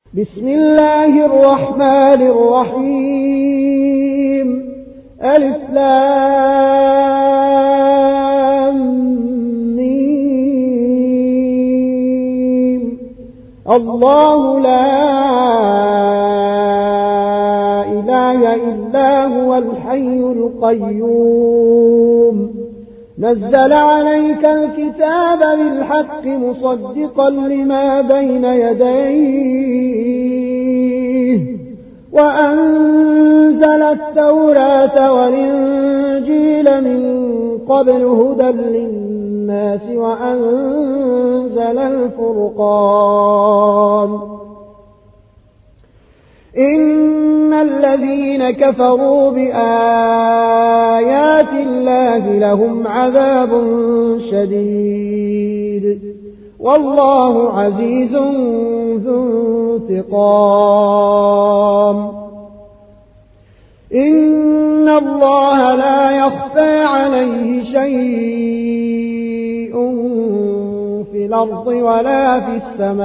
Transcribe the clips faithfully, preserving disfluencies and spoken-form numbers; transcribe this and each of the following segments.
بسم الله الرحمن الرحيم. ألف لام ميم. الله لا إله إلا هو الحي القيوم نزل عليك الكتاب بالحق مصدقا لما بين يديه وأنزل التوراة والإنجيل من قبل هدى للناس وأنزل الفرقان. إن الذين كفروا بآيات الله لهم عذاب شديد والله عزيز ذو انتقام. إن الله لا يخفى عليه شيء في الأرض ولا في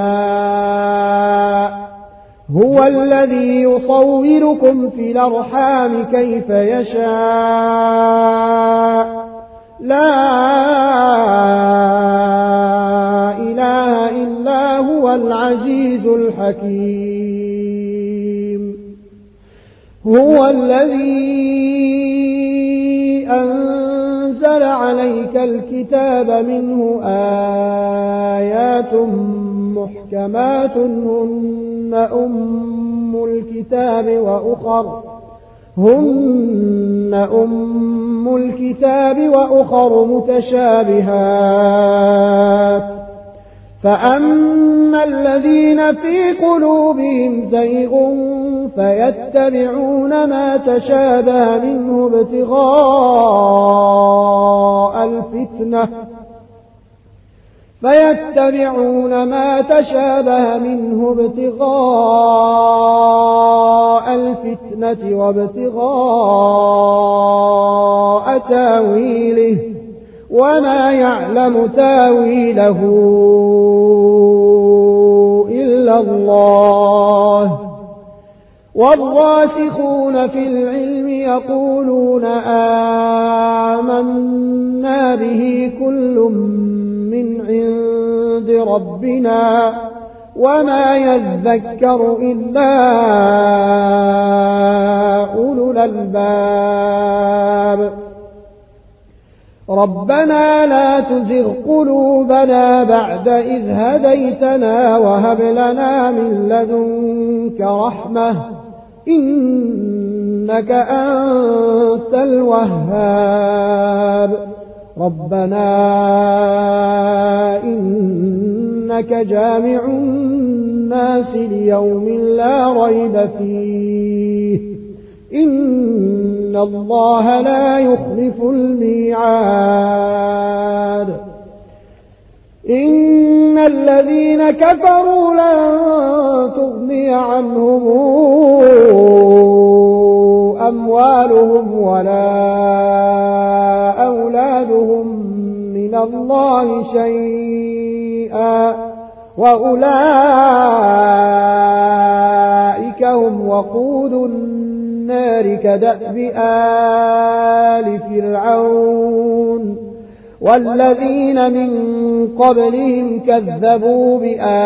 السماء هو الذي يصوركم في الأرحام كيف يشاء لا إله إلا هو العزيز الحكيم. هو الذي أنزل عليك الكتاب منه آيات محكمات هن أم الكتاب وأخر هن أم الكتاب وأخر متشابهات فأما الذين في قلوبهم زيغ فيتبعون ما تشابه منه ابتغاء الفتنة فيتبعون ما تشابه منه ابتغاء الفتنة وابتغاء تاويله وما يعلم تاويله إلا الله. والراسخون في العلم يقولون آمنا به كل من عند ربنا وما يذكر إلا أولو الألباب. ربنا لا تزغ قلوبنا بعد إذ هديتنا وهب لنا من لدنك رحمة إنك أنت الوهاب. ربنا إنك جامع الناس ليوم لا ريب فيه إن الله لا يخلف الميعاد. إن الذين كفروا لن تغني عنهم أموالهم ولا أولادهم من الله شيئا وأولئك هم وقود النار كدأب آل فرعون والذين من قبلهم كذبوا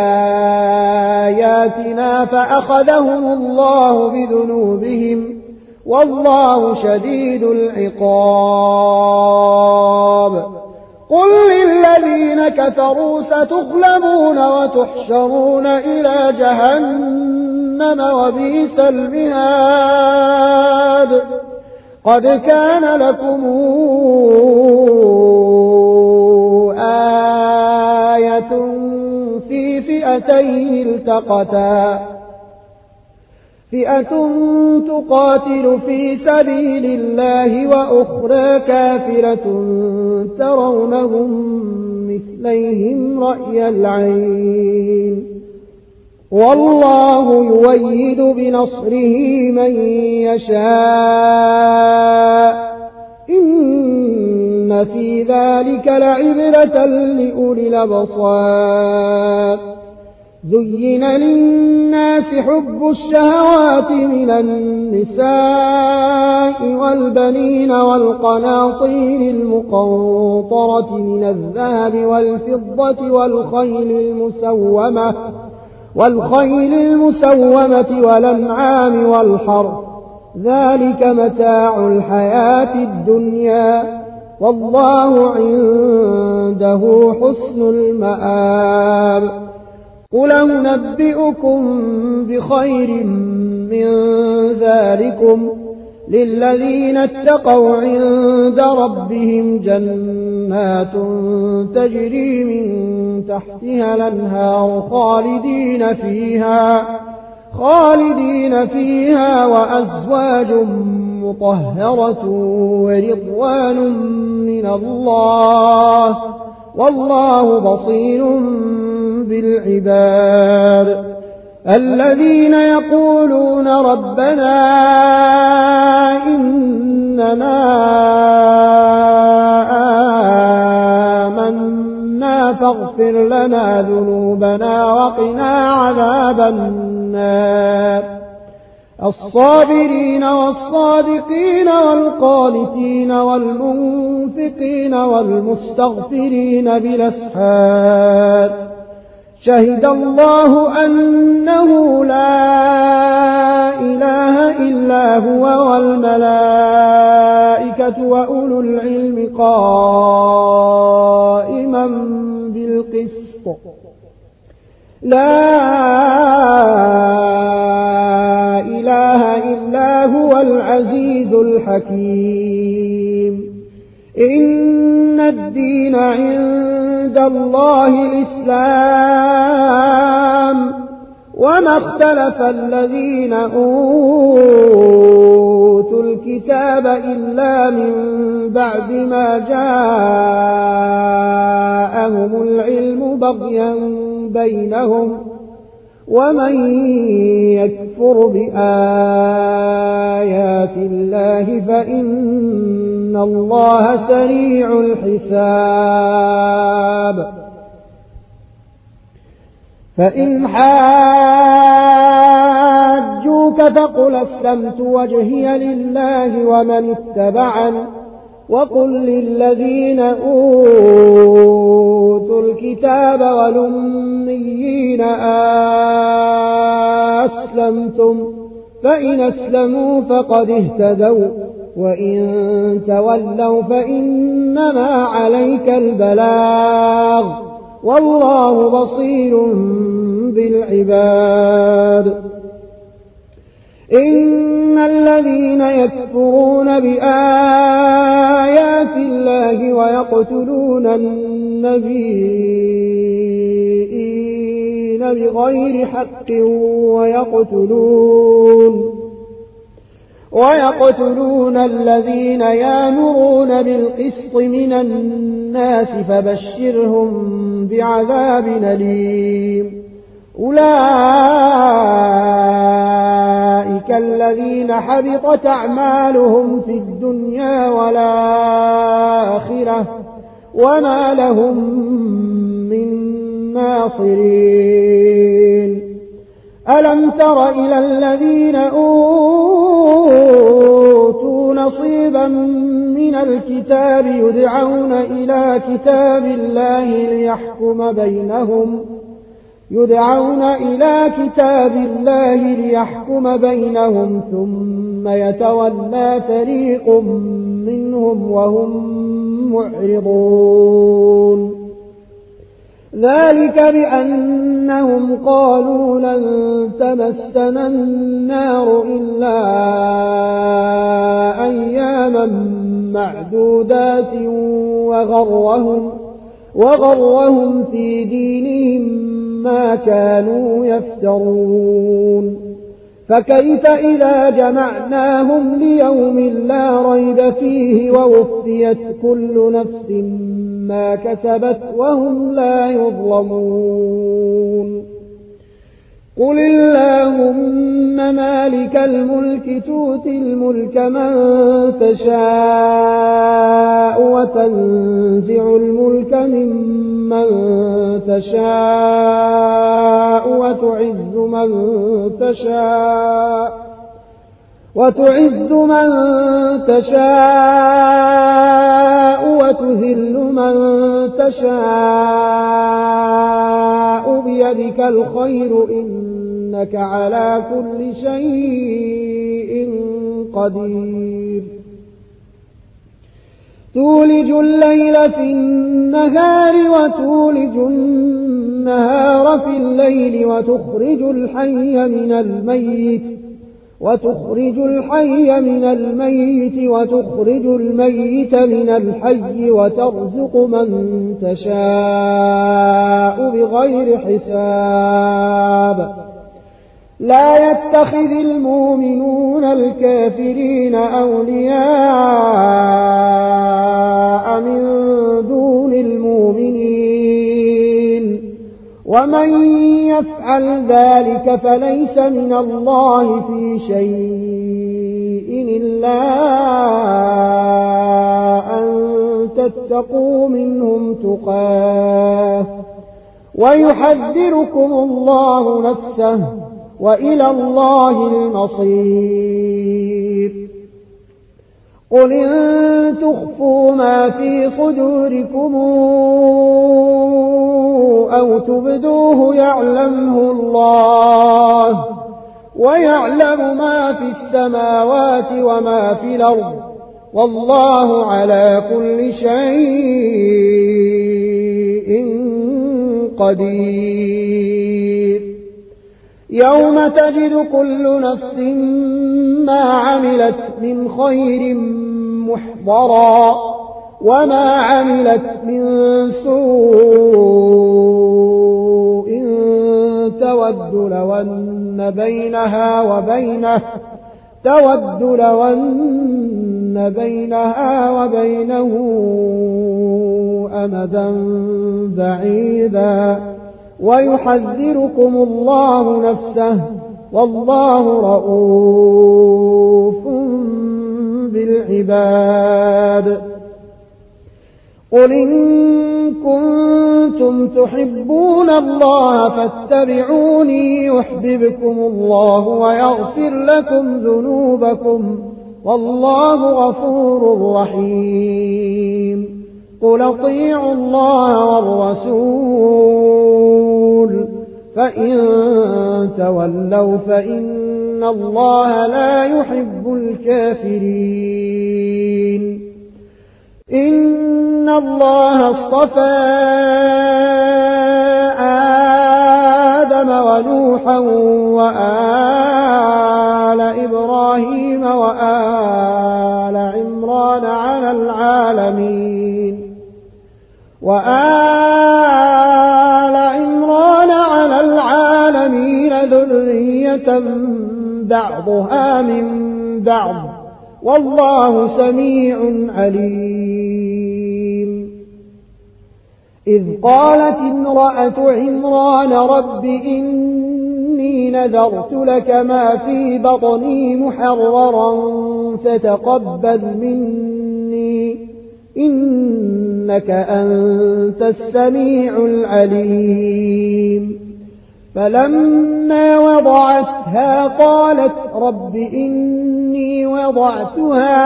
بآياتنا فأخذهم الله بذنوبهم والله شديد العقاب. قل للذين كفروا ستغلبون وتحشرون إلى جهنم وبئس المهاد. قد كان لكم آية في فئتين التقتا فئة تقاتل في سبيل الله وأخرى كافرة ترونهم مثليهم رأي العين والله يؤيد بنصره من يشاء إن في ذلك لعبرة لأولي الأبصار. زين للناس حب الشهوات من النساء والبنين والقناطير المقنطرة من الذهب والفضة والخيل المسومة والخيل المسومة والأنعام والحرث ذلك متاع الحياة الدنيا والله عنده حسن المآب. قل أنبئكم بخير من ذلكم للذين اتقوا عند ربهم جنات تجري من تحتها الأنهار خالدين فيها خالدين فيها وأزواج مطهرة ورضوان من الله والله بصير بالعباد. الذين يقولون ربنا إننا آمنا فاغفر لنا ذنوبنا وقنا عذاب النار. الصابرين والصادقين والقانتين والمنفقين والمستغفرين بالأسحار شهد الله أنه لا إله إلا هو والملائكة وأولو العلم قائما بالقسط لا إله إلا هو العزيز الحكيم. إن الدين عند الله الإسلام وما اختلف الذين أوتوا الكتاب إلا من بعد ما جاءهم العلم بغيا بينهم ومن يكفر بآيات الله فإن الله سريع الحساب. فإن حاجوك فقل أسلمت وجهي لله ومن اتبعني وقل للذين أوتوا الكتاب والأميين أسلمتم فإن أسلموا فقد اهتدوا وإن تولوا فإنما عليك البلاغ والله بصير بالعباد. إن الذين يكفرون بآيات الله ويقتلون النبيين بغير حق ويقتلون ويقتلون الذين يأمرون بالقسط من الناس فبشرهم بعذاب أليم. أولئك الذين حبطت أعمالهم في الدنيا والآخرة وما لهم من ناصرين. ألم تر إلى الذين أوتوا نصيبا من الكتاب يدعون إلى كتاب الله ليحكم بينهم يدعون إلى كتاب الله ليحكم بينهم ثم يتولى فريق منهم وهم معرضون. ذلك بأنهم قالوا لن تمسنا النار إلا أياما معدودات وغرهم, وغرهم في دينهم ما كانوا يفترون. فكيف إذا جمعناهم ليوم لا ريب فيه ووفيت كل نفس ما كسبت وهم لا يظلمون. قل اللهم مالك الملك تؤتي الملك من تشاء وتنزع الملك ممن تشاء وتعز من تشاء وتعز من تشاء وتذل من تشاء بيدك الخير إنك على كل شيء قدير تولج الليل في النهار وتولج النهار في الليل وتخرج الحي من الميت وتخرج الحي من الميت وتخرج الميت من الحي وترزق من تشاء بغير حساب لا يتخذ المؤمنون الكافرين أولياء من دون المؤمنين ومن يفعل ذلك فليس من الله في شيء إلا أن تتقوا منهم تقاه ويحذركم الله نفسه وإلى الله المصير قل إن تخفوا ما في صدوركم أو تبدوه يعلمه الله ويعلم ما في السماوات وما في الأرض والله على كل شيء قدير يوم تجد كل نفس ما عملت من خير محضرا وما عملت من سوء تود لو أن بينها وبينه تود لو أن بينها وبينه أمدا بعيدا ويحذركم الله نفسه والله رؤوف بالعباد قل إن كنتم تحبون الله فاتبعوني يحببكم الله ويغفر لكم ذنوبكم والله غفور رحيم قل اطيعوا الله والرسول فإن تولوا فإن الله لا يحب الكافرين إن الله اصطفى آدم ونوحا وآل إبراهيم وآل عمران على العالمين وآل عمران على العالمين ذرية بعضها من بعض والله سميع عليم إذ قالت امرأة عمران رب إني نذرت لك ما في بطني محررا فتقبل مني إنك أنت السميع العليم فلما وضعتها قالت رب إني وضعتها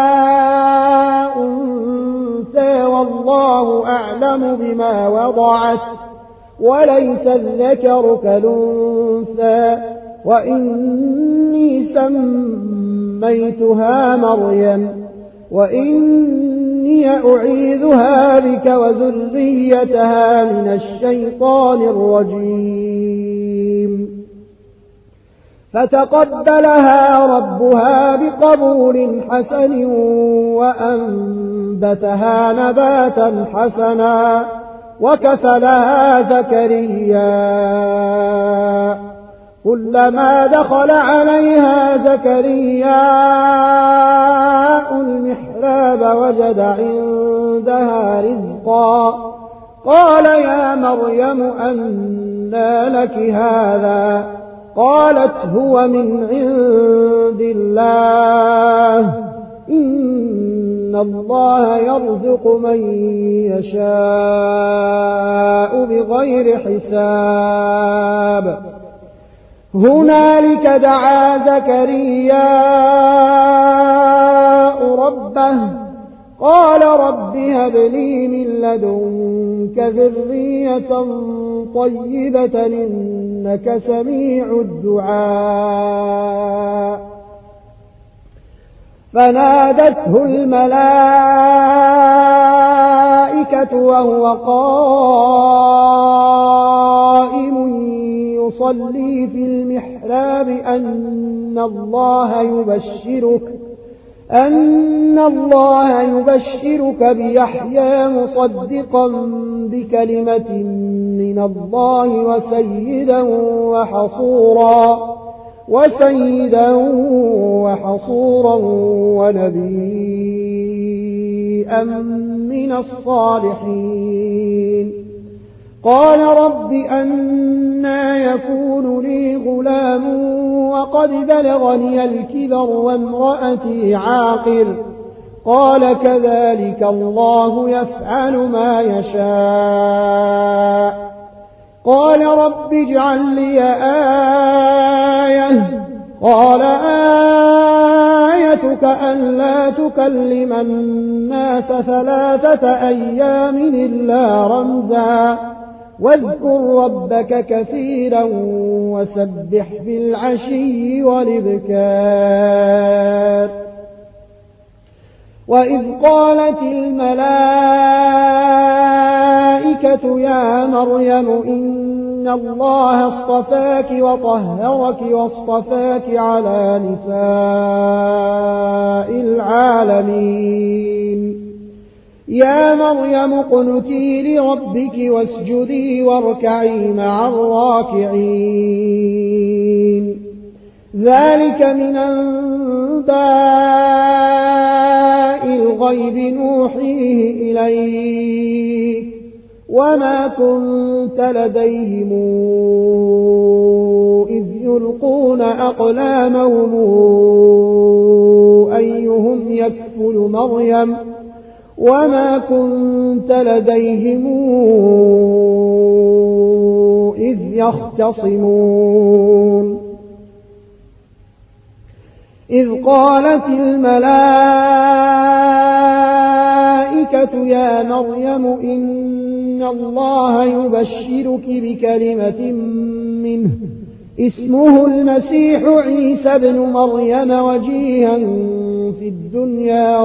أنثى والله أعلم بما وضعت وليس الذكر كالأنثى وإني سميتها مريم وإني أعيذها بك وذريتها من الشيطان الرجيم فتقبلها ربها بقبول حسن وأنبتها نباتا حسنا وكفلها زكريا كلما دخل عليها زكريا المحراب وجد عندها رزقا قال يا مريم أنى لك هذا قالت هو من عند الله إن الله يرزق من يشاء بغير حساب. هنالك دعا زكرياء ربه قال رب هب لي من لدنك ذرية طيبة إنك سميع الدعاء. فنادته الملائكة وهو قائم يصلي في المحراب أن الله يبشرك أن الله يبشرك بيحيى مصدقا بكلمة من الله وسيدا وحصورا وسيدا وحصورا ونبيا من الصالحين. قال رب أنى يكون لي غلام وقد بلغني الكبر وامرأتي عاقر قال كذلك الله يفعل ما يشاء. قال رب اجعل لي آية قال آيتك ألا تكلم الناس ثلاثة أيام إلا رمزا واذكر ربك كثيرا وسبح بالعشي والإبكار. وإذ قالت الملائكة يا مريم إن الله اصطفاك وطهرك واصطفاك على نساء العالمين. يا مريم اقنتي لربك واسجدي واركعي مع الراكعين. ذلك من أنباء الغيب نوحيه إليك وما كنت لديهم إذ يلقون أقلامهم أيهم يكفل مريم وما كنت لديهم إذ يختصمون. إذ قالت الملائكة يا مريم إن الله يبشرك بكلمة منه اسمه المسيح عيسى ابن مريم وجيها في الدنيا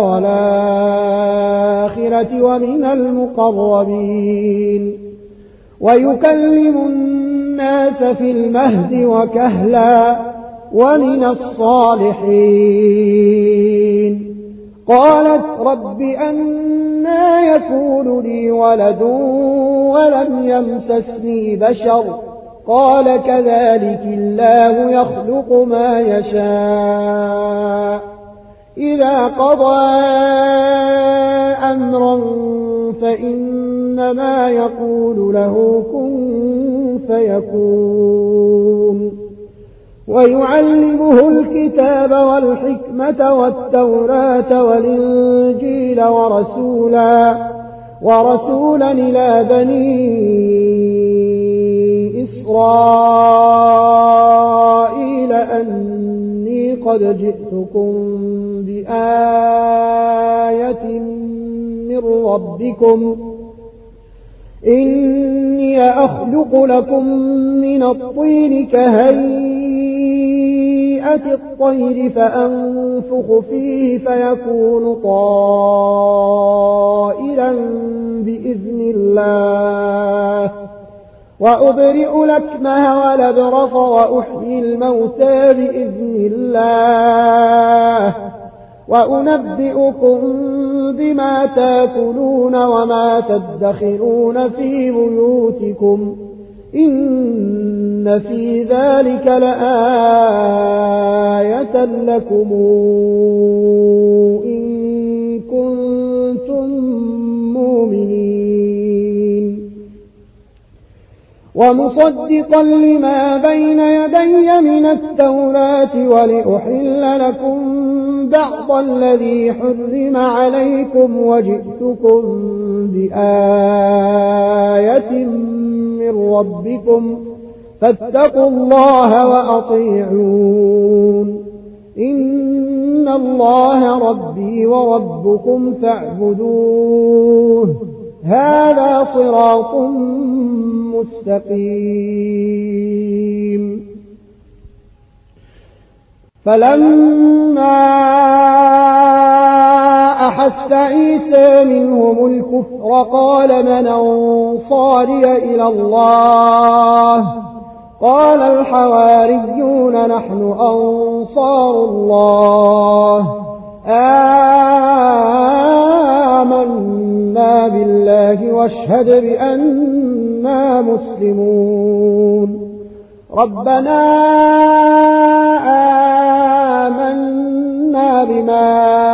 والآخرة ومن المقربين ويكلم الناس في المهد وكهلا ومن الصالحين. قالت رب أنى يكون لي ولد ولم يمسسني بشر قال كذلك الله يخلق ما يشاء إذا قضى أمرا فإنما يقول له كن فيكون. ويعلمه الكتاب والحكمة والتوراة والإنجيل ورسولا ورسولا إلى بني إسرائيل أني قد جئتكم بآية من ربكم إني أخلق لكم من الطين كهيئة الطير فأنفخ فيه فيكون طائرا بإذن الله وأبرئ الأكمه والأبرص وأحيي الموتى بإذن الله وأنبئكم بما تاكلون وما تدخرون في بيوتكم إن في ذلك لآية لكم إن كنتم مؤمنين. ومصدقا لما بين يدي من التوراة ولأحل لكم بعض الذي حرم عليكم وجئتكم بآية من ربكم فاتقوا الله وأطيعون إن الله ربي وربكم فاعبدوه هذا صراط مستقيم. فلما أحس عيسى منهم الكفر قال من أنصاري إلى الله قال الحواريون نحن أنصار الله آمنا بالله واشهد بأننا مسلمون. ربنا آمنا بما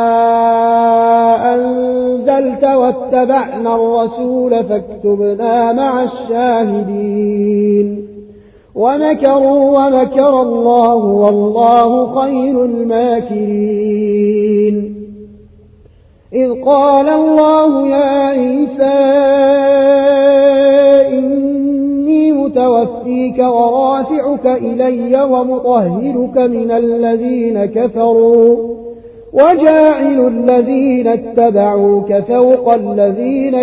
أنزلت واتبعنا الرسول فاكتبنا مع الشاهدين. ومكروا ومكر الله والله خير الماكرين. إذ قال الله يا عيسى إني متوفيك ورافعك إلي ومطهرك من الذين كفروا وجاعل الذين اتبعوك فوق الذين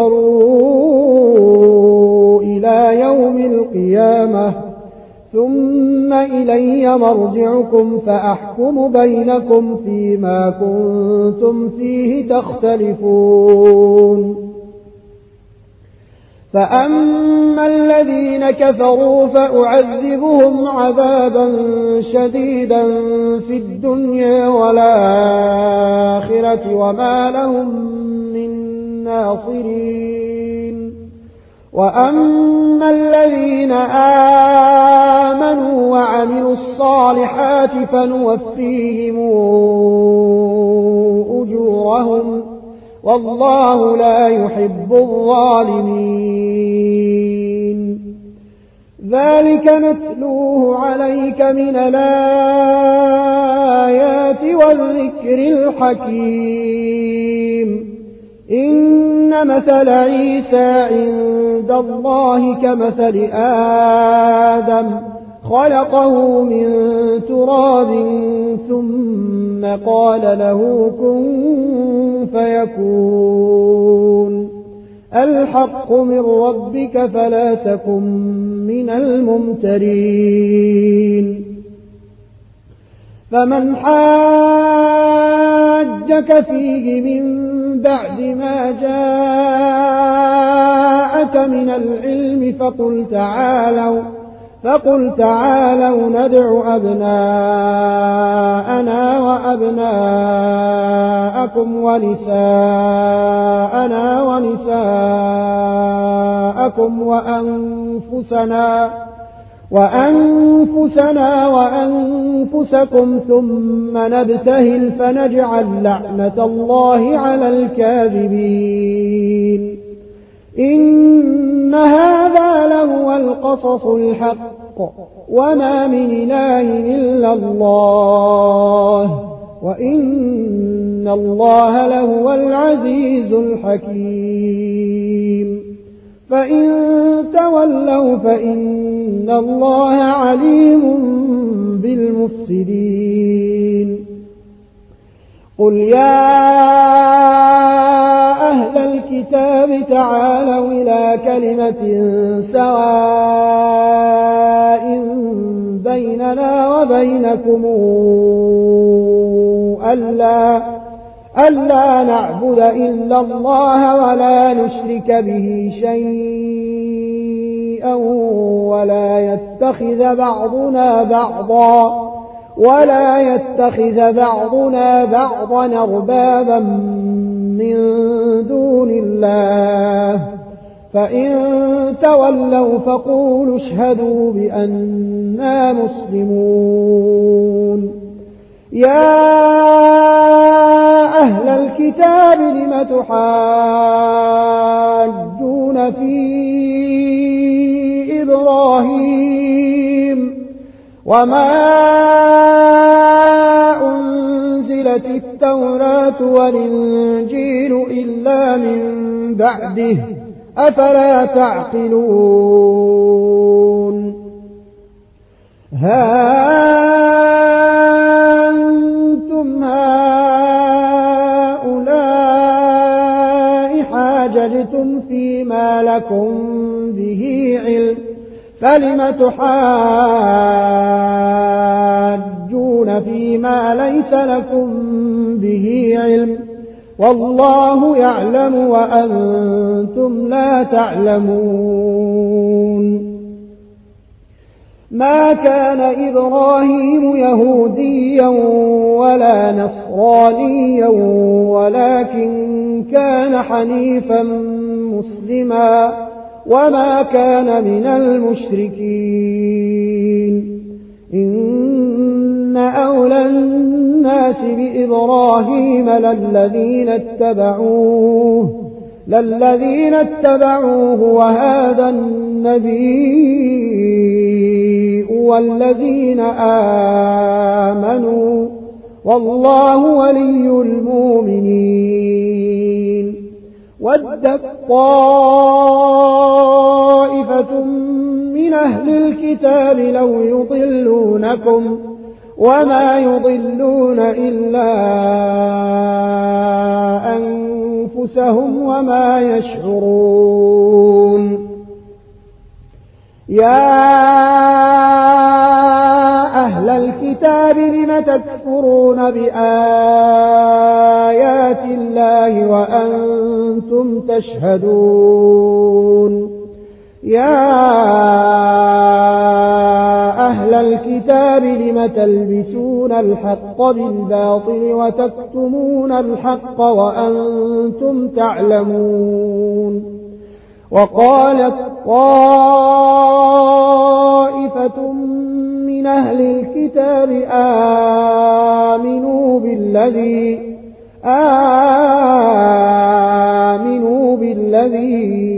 كفروا إلى يوم القيامة ثم إلي مرجعكم فأحكم بينكم فيما كنتم فيه تختلفون. فأما الذين كفروا فأعذبهم عذابا شديدا في الدنيا والآخرة وما لهم من ناصرين. وأما الذين آمنوا وعملوا الصالحات فنوفيهم أجورهم والله لا يحب الظالمين. ذلك نتلوه عليك من الآيات والذكر الحكيم. إن مثل عيسى عند الله كمثل آدم خلقه من تراب ثم قال له كن فيكون. الحق من ربك فلا تكن من الممترين. فمن حاجك فيه من بعد ما جاءك من العلم فقل تعالوا فقل تعالوا ندع أبناءنا وأبناءكم ونساءنا ونساءكم وأنفسنا وأنفسنا وأنفسكم ثم نبتهل فنجعل لعنة الله على الكاذبين. إن هذا لهو القصص الحق وما من إله إلا الله وإن الله لهو العزيز الحكيم. فإن تولوا فإن الله عليم بالمفسدين. قل يا أهل الكتاب تعالوا إلى كلمة سواء بيننا وبينكم ألا ألا نعبد إلا الله ولا نشرك به شيئا ولا يتخذ بعضنا بعضا ولا يتخذ بعضنا بعضا أربابا من دون الله. فإن تولوا فقولوا اشهدوا بأننا مسلمون. يا أهل الكتاب لم تحاجون في إبراهيم وما أنزلت التوراة والإنجيل إلا من بعده أفلا تعقلون ها أنتم هؤلاء حاججتم فيما لكم به علم فلم تحاجون فيما ليس لكم به علم والله يعلم وأنتم لا تعلمون ما كان إبراهيم يهوديا ولا نصرانيا ولكن كان حنيفا مسلما وما كان من المشركين إن أولى الناس بإبراهيم للذين اتبعوه للذين اتبعوه وهذا النبي والذين آمنوا والله ولي المؤمنين ودت طائفة من أهل الكتاب لو يضلونكم وما يضلون إلا أنفسهم وما يشعرون يا أهل الكتاب لم تكفرون بآيات الله وأنتم تشهدون يا أهل الكتاب لم تلبسون الحق بالباطل وتكتمون الحق وأنتم تعلمون وقالت طائفة من أهل الكتاب آمنوا بالذي آمنوا بالذي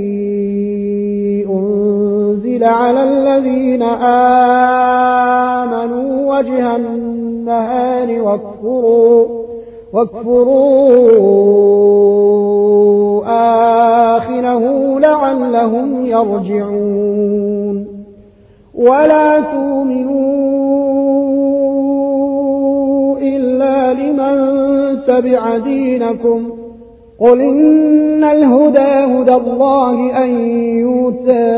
أنزل على الذين آمنوا وجه النهار واكفروا واكفروا آخره لعلهم يرجعون ولا تؤمنوا إلا لمن تبع دينكم قل إن الهدى هدى الله أن يؤتى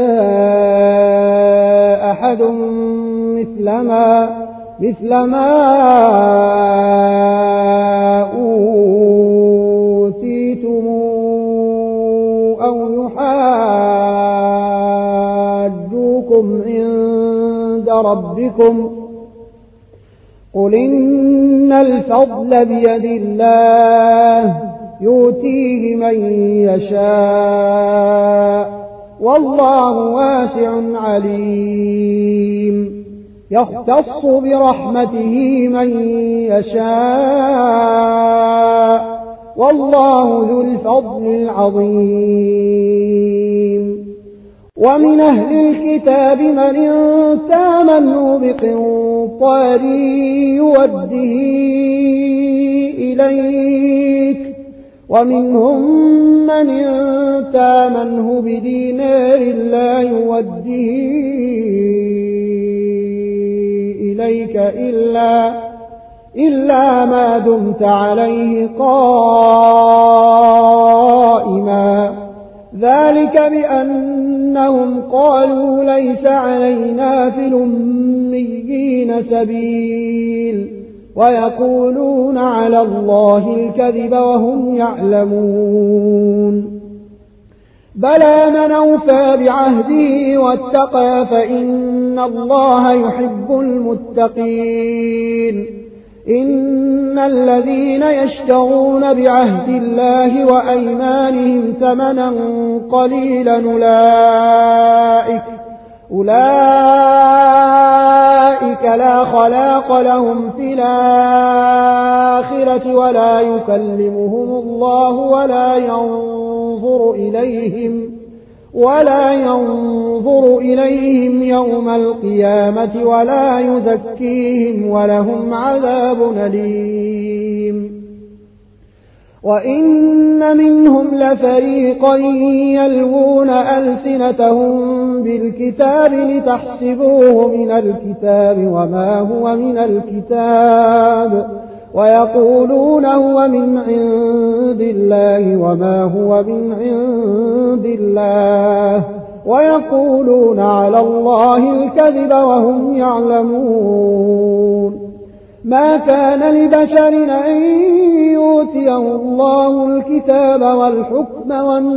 أحد مثل ما مثل ما أوتيتم أو يحاجوكم عند ربكم قل إن الفضل بيد الله يؤتيه من يشاء والله واسع عليم يختص برحمته من يشاء والله ذو الفضل العظيم ومن أهل الكتاب من تامنه بقنطار يوده إليك ومنهم من تامنه بدينار لا يوده إليك إلا, إلا ما دمت عليه قائما ذلك بأنهم قالوا ليس علينا في الأميين سبيل ويقولون على الله الكذب وهم يعلمون بلى من أوفى بعهده واتقى فإن الله يحب المتقين إن الذين يشترون بعهد الله وأيمانهم ثمنا قليلا أولئك أولئك لا خلاق لهم في الآخرة ولا يكلمهم الله ولا ينظر إليهم ولا ينظر إليهم يوم القيامة ولا يزكيهم ولهم عذاب أليم. وإن منهم لفريقا يلوون ألسنتهم بالكتاب لتحسبوه من الكتاب وما هو من الكتاب ويقولون هو من عند الله وما هو من عند الله ويقولون على الله الكذب وهم يعلمون. ما كان لبشر أن يؤتيه الله الكتاب والحكم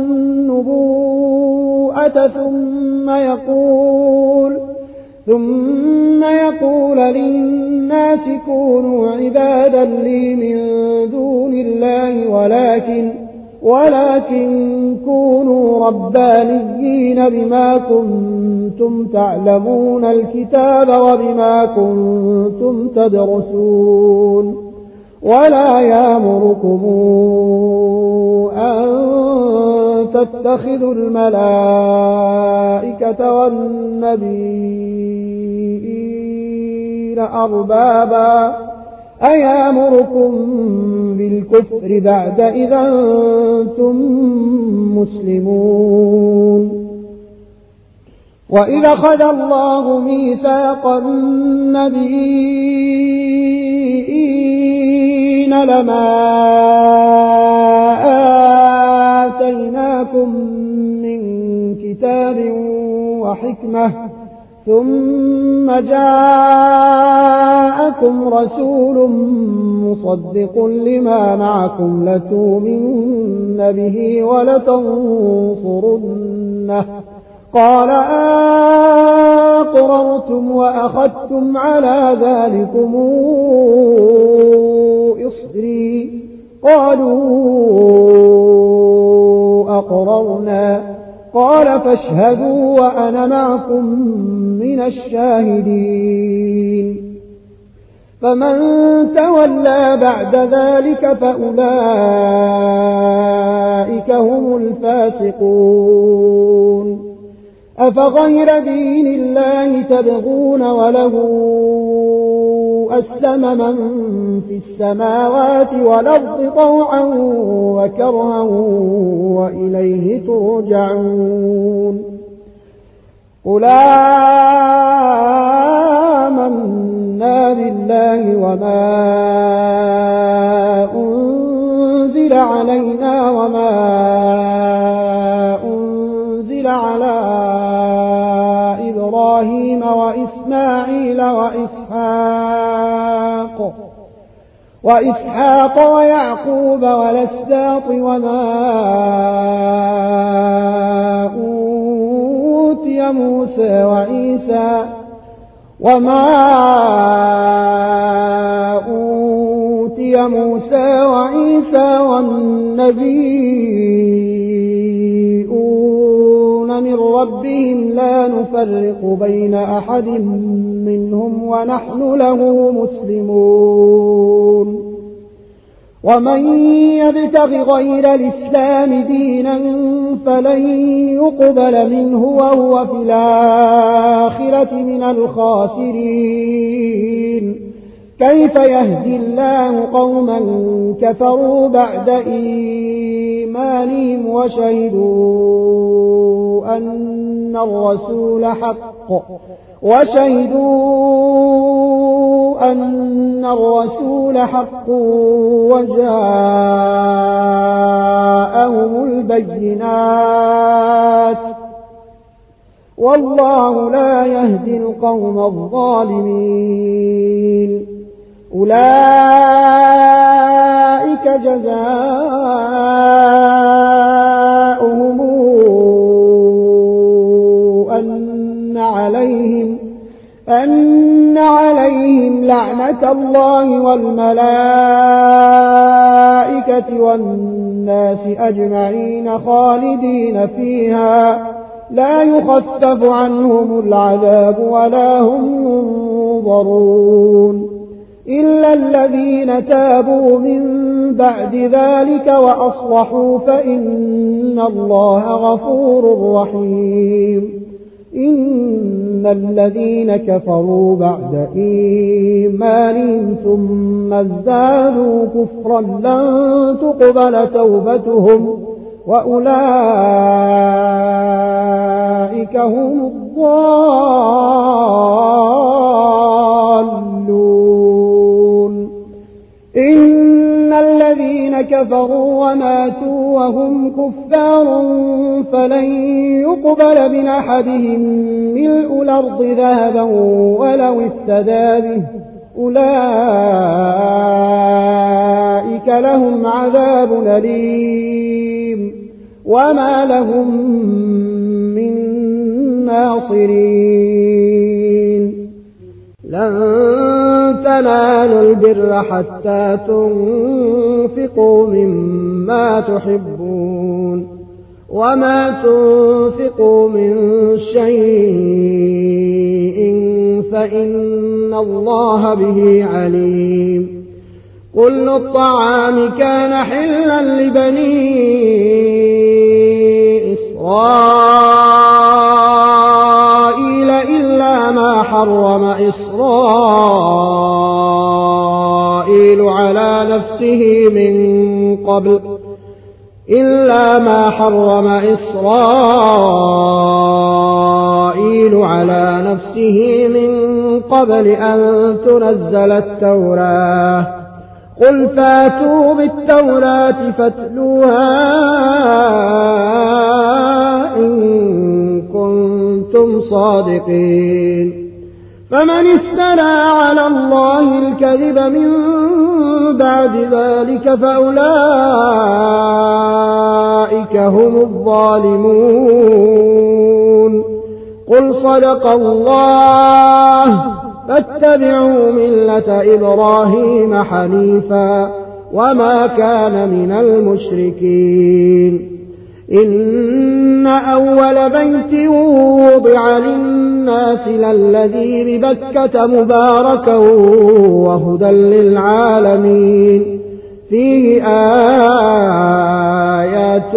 والنبوءة ثم يقول ثم يقول للناس كونوا عبادا لي من دون الله ولكن ولكن كونوا ربانيين بما كنتم تعلمون الكتاب وبما كنتم تدرسون. ولا يأمركم أن تتخذوا الملائكة والنبيين أربابا أيامركم بالكفر بعد إذا أنتم مسلمون. وإذا أخذ الله ميثاق النبيين لما آتيناكم من كتاب وحكمة ثم جاءكم رسول مصدق لما معكم لتؤمنن به ولتنصرنه قال أقررتم وأخذتم على ذلكم إصري قالوا أقررنا قال فاشهدوا وأنا معكم من الشاهدين. فمن تولى بعد ذلك فأولئك هم الفاسقون. أفغير دين الله تبغون وله أسلم من في السماوات والأرض طوعا وكرها وإليه ترجعون. قل آمنا بالله وما أنزل علينا وما أنزل على إبراهيم وإسماعيل وإسحاق وإسحاق ويعقوب والأسباط وما أوتي موسى وعيسى وما أوتي موسى وعيسى والنبيون من ربهم لا نفرق بين أحد منهم ونحن له مسلمون. ومن يبتغ غير الإسلام دينا فلن يقبل منه وهو في الآخرة من الخاسرين. كيف يهدي الله قوما كفروا بعد إيمانهم وشهدوا أن الرسول حق وشهدوا أن الرسول حق وجاءهم البينات والله لا يهدي القوم الظالمين. أولئك جزاؤهم أن عليهم أن عليهم لعنة الله والملائكة والناس أجمعين خالدين فيها لا يخفف عنهم العذاب ولا هم ينظرون إلا الذين تابوا من بعد ذلك وأصلحوا فإن الله غفور رحيم. إن الذين كفروا بعد إيمانهم ثم ازدادوا كفرا لن تقبل توبتهم وأولئك هم الضالون. إن الذين كفروا وماتوا وهم كفار فلن يقبل من أحدهم ملء الأرض ذهبا ولو افتدى به أولئك لهم عذاب أليم وما لهم من ناصرين. لن تنالوا البر حتى تنفقوا مما تحبون وما تنفقوا من شيء فإن الله به عليم. كل الطعام كان حلا لبني إسرائيل إلا ما حرم إسرائيل على نفسه من قبل إلا ما حرم إسرائيل على نفسه من قبل أن تنزل التوراة. قل فاتوا بالتوراة فاتلوها إن كنتم صادقين. فمن افترى على الله الكذب من بعد ذلك فأولئك هم الظالمون. قل صدق الله فاتبعوا ملة إبراهيم حنيفا وما كان من المشركين. إن أول بيت وضع للناس للذي ببكة مباركا وهدى للعالمين فيه آيات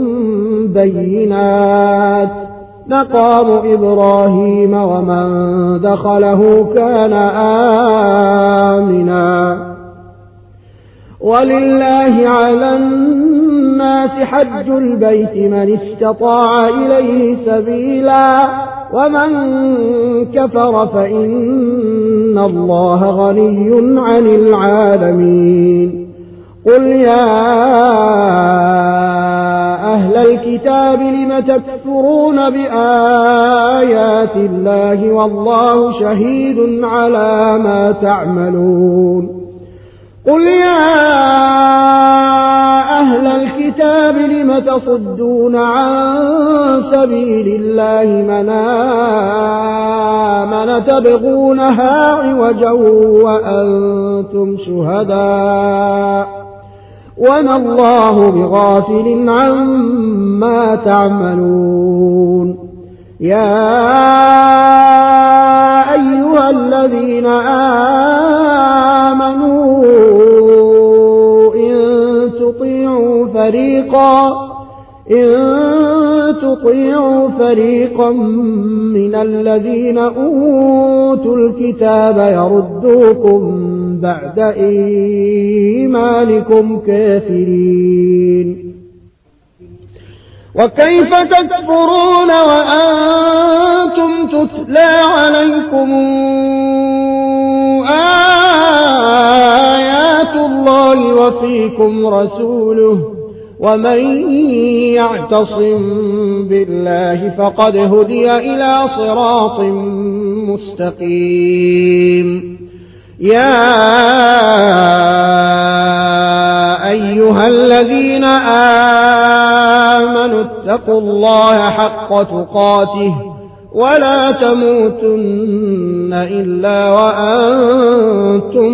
بينات مقام إبراهيم ومن دخله كان آمنا. ولله على الناس حج البيت من استطاع إليه سبيلا ومن كفر فإن الله غني عن العالمين. قل يا أهل الكتاب لم تكفرون بآيات الله والله شهيد على ما تعملون. قل يا أهل الكتاب لم تصدون عن سبيل الله من آمن تبغونها عوجا وأنتم شهداء وما الله بغافل عما تعملون. يا أيها الذين آمنوا إن تطيعوا فريقا إن تطيعوا فريقا من الذين أوتوا الكتاب يردوكم بعد إيمانكم كافرين. وكيف تكفرون وأنتم تتلى عليكم آيات الله وفيكم رسوله ومن يعتصم بالله فقد هدي إلى صراط مستقيم. يا أيها الذين آمنوا اتقوا الله حق تقاته ولا تموتن إلا وأنتم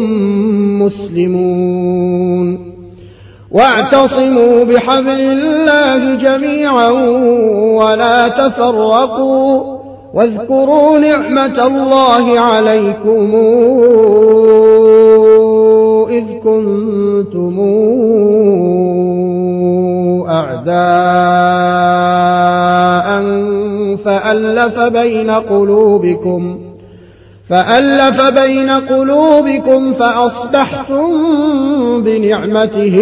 مسلمون. واعتصموا بحبل الله جميعا ولا تفرقوا واذكروا نعمة الله عليكم إذ كنتم فألف بين قلوبكم فألف بين قلوبكم فأصبحتم بنعمته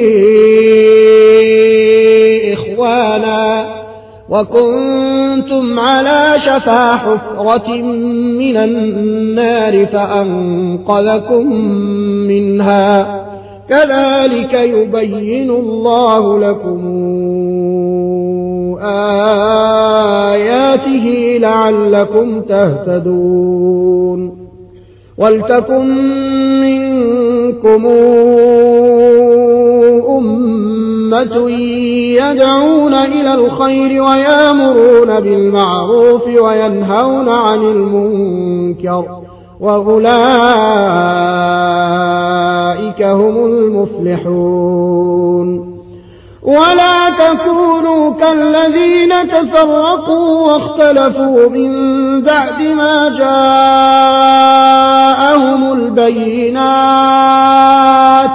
إخوانا وكنتم على شفا حفرة من النار فأنقذكم منها كذلك يبين الله لكم آياته لعلكم تهتدون ولتكن منكم أمة يدعون إلى الخير ويأمرون بالمعروف وينهون عن المنكر وأولئك هم المفلحون ولا تكونوا كالذين تفرقوا واختلفوا من بعد ما جاءهم البينات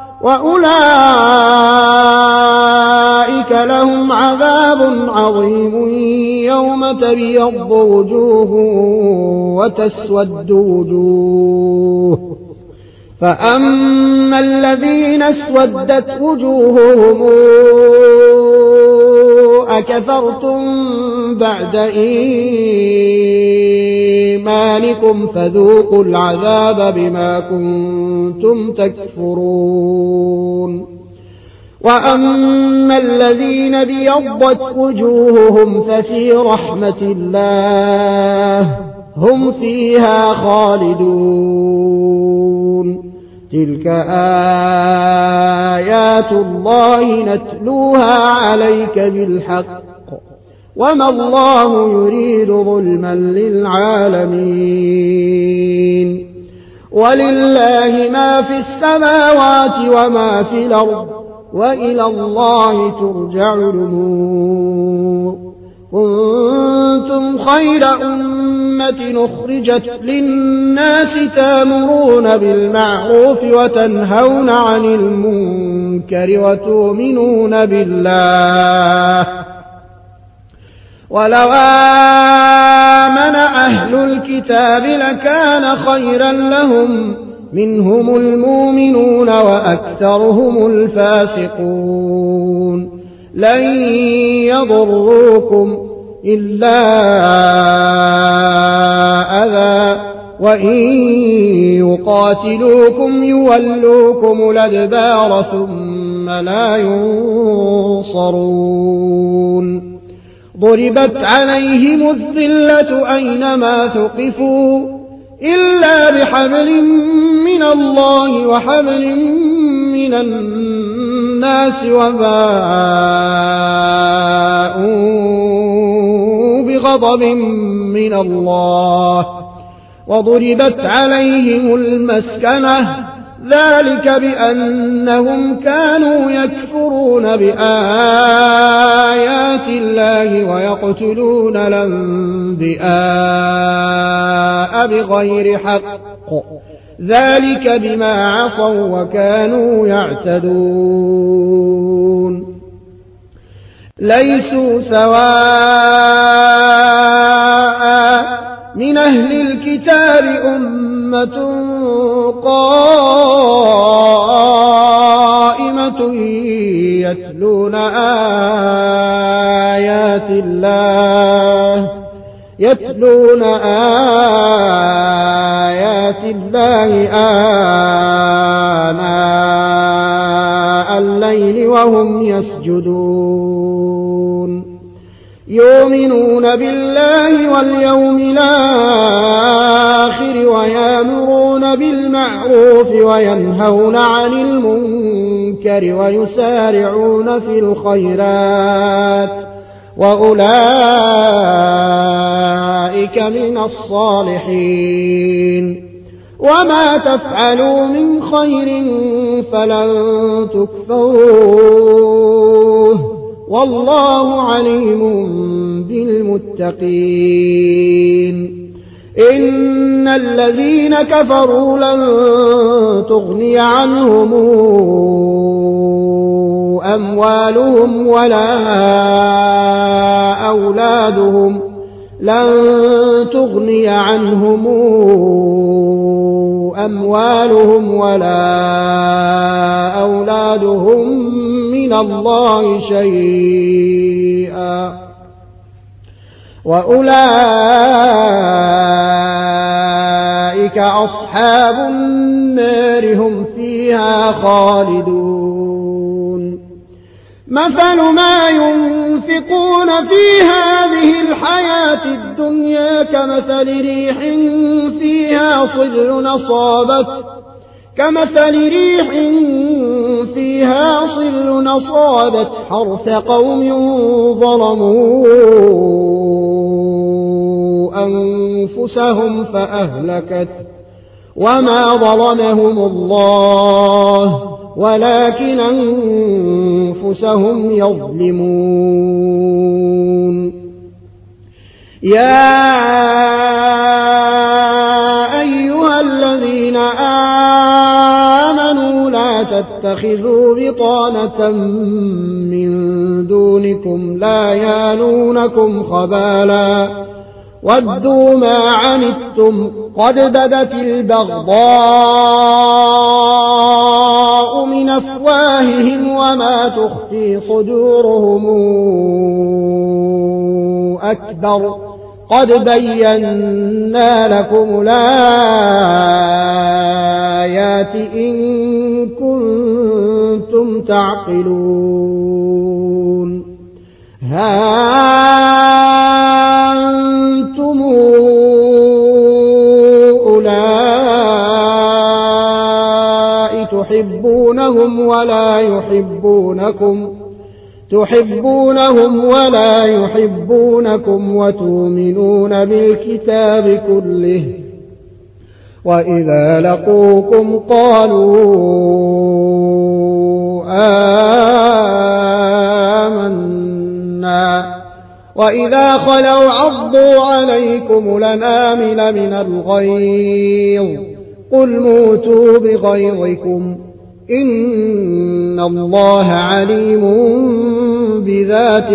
وأولئك لهم عذاب عظيم يوم تبيض وجوه وتسود وجوه فأما الذين اسودت وجوههم أكفرتم بعد إيمانكم فذوقوا العذاب بما كنتم تكفرون وأما الذين بيضت وجوههم ففي رحمة الله هم فيها خالدون تلك آيات الله نتلوها عليك بالحق وما الله يريد ظلما للعالمين ولله ما في السماوات وما في الأرض وإلى الله ترجع الأمور كنتم خير أمة أخرجت للناس تأمرون بالمعروف وتنهون عن المنكر وتؤمنون بالله ولو آمن أهل الكتاب لكان خيرا لهم منهم المؤمنون وأكثرهم الفاسقون لن يضروكم إلا أذى وإن يقاتلوكم يولوكم الأدبار ثم لا ينصرون ضربت عليهم الذلة أينما ثقفوا إلا بحبل من الله وحبل من الناس وباءوا بغضب من الله وضربت عليهم المسكنة ذلك بأنهم كانوا يكفرون بآيات الله ويقتلون الأنبياء بغير حق ذلك بما عصوا وكانوا يعتدون ليسوا سواء من أهل الكتاب أمة قائمة يتلون آيات الله يتلون آيات الله آناء الليل وهم يسجدون يؤمنون بالله واليوم الآخر ويأمرون بالمعروف وينهون عن المنكر ويسارعون في الخيرات وأولئك من الصالحين وما تفعلوا من خير فلن تكفروه والله عليم بالمتقين إن الذين كفروا لن تغني عنهم أموالهم ولا أولادهم لن تغني عنهم أموالهم ولا أولادهم من الله شيئا وأولئك أصحاب النار هم فيها خالدون مثل ما ينفقون في هذه الحياة الدنيا كمثل ريح فيها صر أصابت كمثل ريح فيها صر أصابت حرث قوم ظلموا أنفسهم فأهلكت وما ظلمهم الله ولكن أنفسهم يظلمون يا أيها الذين آمنوا لا تتخذوا بطانة من دونكم لا يالونكم خبالا ودوا ما عنتم قد بدت البغضاء من أفواههم وما تخفي صدورهم أكبر قد بينا لكم الآيات إن كنتم تعقلون ها أنتم أولئك تحبونهم ولا يحبونكم تحبونهم ولا يحبونكم وتؤمنون بالكتاب كله وإذا لقوكم قالوا آمنا وإذا خلوا عضوا عليكم الأنامل من الغيظ قل موتوا بغيظكم إن الله عليم بذات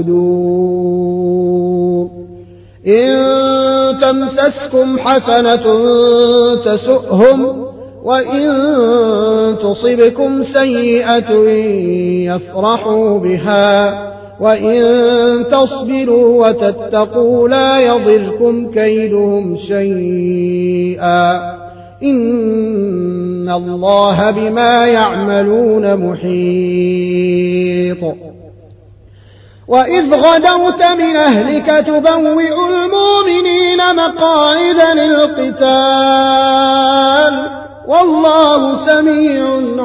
الصدور إن تمسسكم حسنة تسؤهم وإن تصبكم سيئة يفرحوا بها وإن تصبروا وتتقوا لا يضركم كيدهم شيئا إن الله بما يعملون محيط وإذ غدوت من أهلك تبوئ المؤمنين مقاعد للقتال والله سميع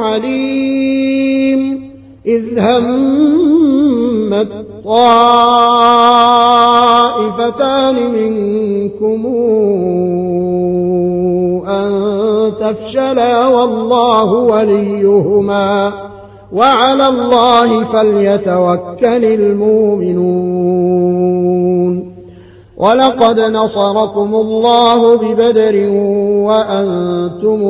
عليم إذ همت طائفتان منكم أن تفشلا والله وليهما وعلى الله فليتوكل المؤمنون ولقد نصركم الله ببدر وأنتم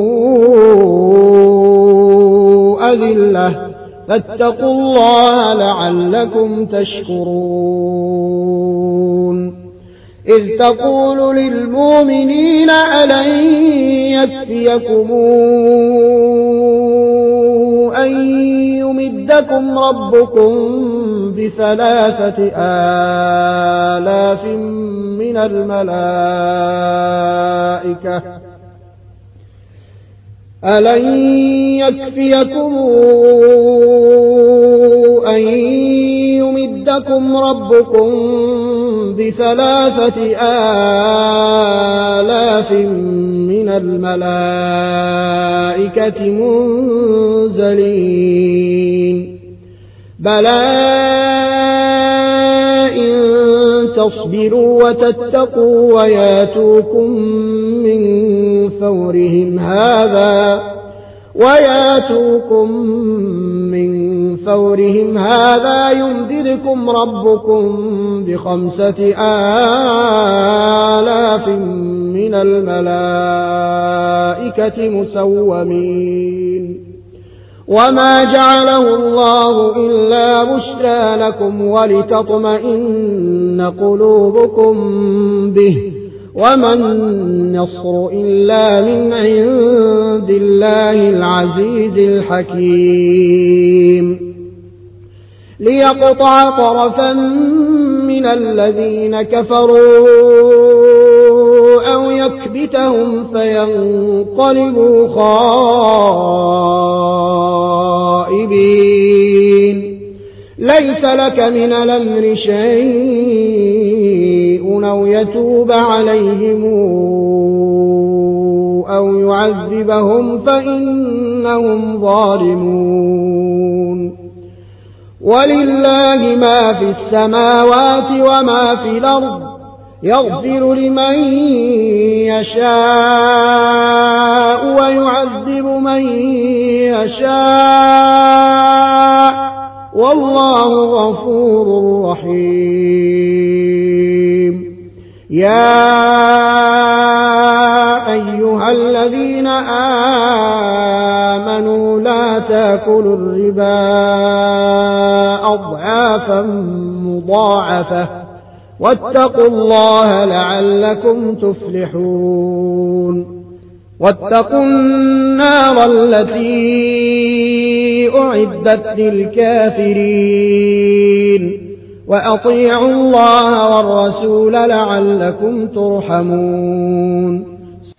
أذلة فاتقوا الله لعلكم تشكرون إذ تقول للمؤمنين ألن يكفيكم أن يمدكم ربكم بثلاثة آلاف من الملائكة ألن يكفيكم أن يمدكم ربكم بثلاثة آلاف من الملائكة منزلين بلى إن تصبروا وتتقوا وياتوكم من فورهم هذا وياتوكم من فورهم هذا يمددكم ربكم بخمسة آلاف من الملائكة مسومين وما جعله الله إلا بشرى لكم ولتطمئن قلوبكم به وما النصر إلا من عند الله العزيز الحكيم ليقطع طرفا من الذين كفروا أو يكبتهم فينقلبوا خائبين ليس لك من الأمر شيء أو يتوب عليهم أو يعذبهم فإنهم ظالمون ولله ما في السماوات وما في الأرض يغفر لمن يشاء ويعذب من يشاء والله غفور رحيم يا أيها الذين آمنوا لا تأكلوا الربا أضعافا مضاعفة واتقوا الله لعلكم تفلحون واتقوا النار التي أعدت للكافرين وأطيعوا الله والرسول لعلكم ترحمون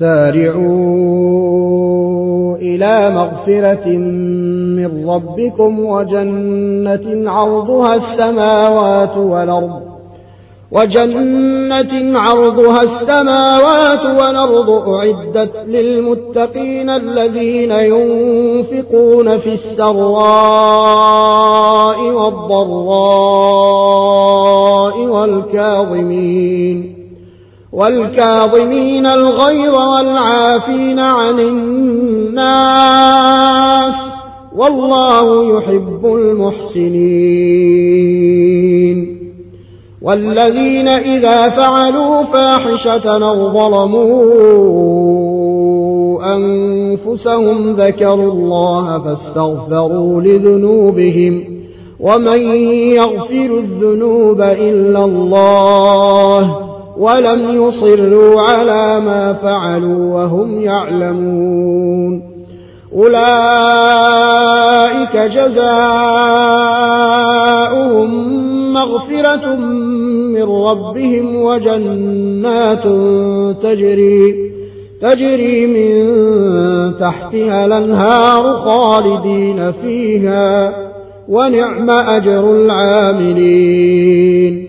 سارعوا إلى مغفرة من ربكم وجنة عرضها السماوات والأرض وجنة عرضها السماوات والأرض أعدت للمتقين الذين ينفقون في السراء والضراء والكاظمين والكاظمين الغيظ والعافين عن الناس والله يحب المحسنين والذين إذا فعلوا فاحشة أو ظلموا أنفسهم ذكروا الله فاستغفروا لذنوبهم ومن يغفر الذنوب إلا الله ولم يصروا على ما فعلوا وهم يعلمون أولئك جزاؤهم مغفرة من ربهم وجنات تجري تجري من تحتها الأنهار خالدين فيها ونعم أجر العاملين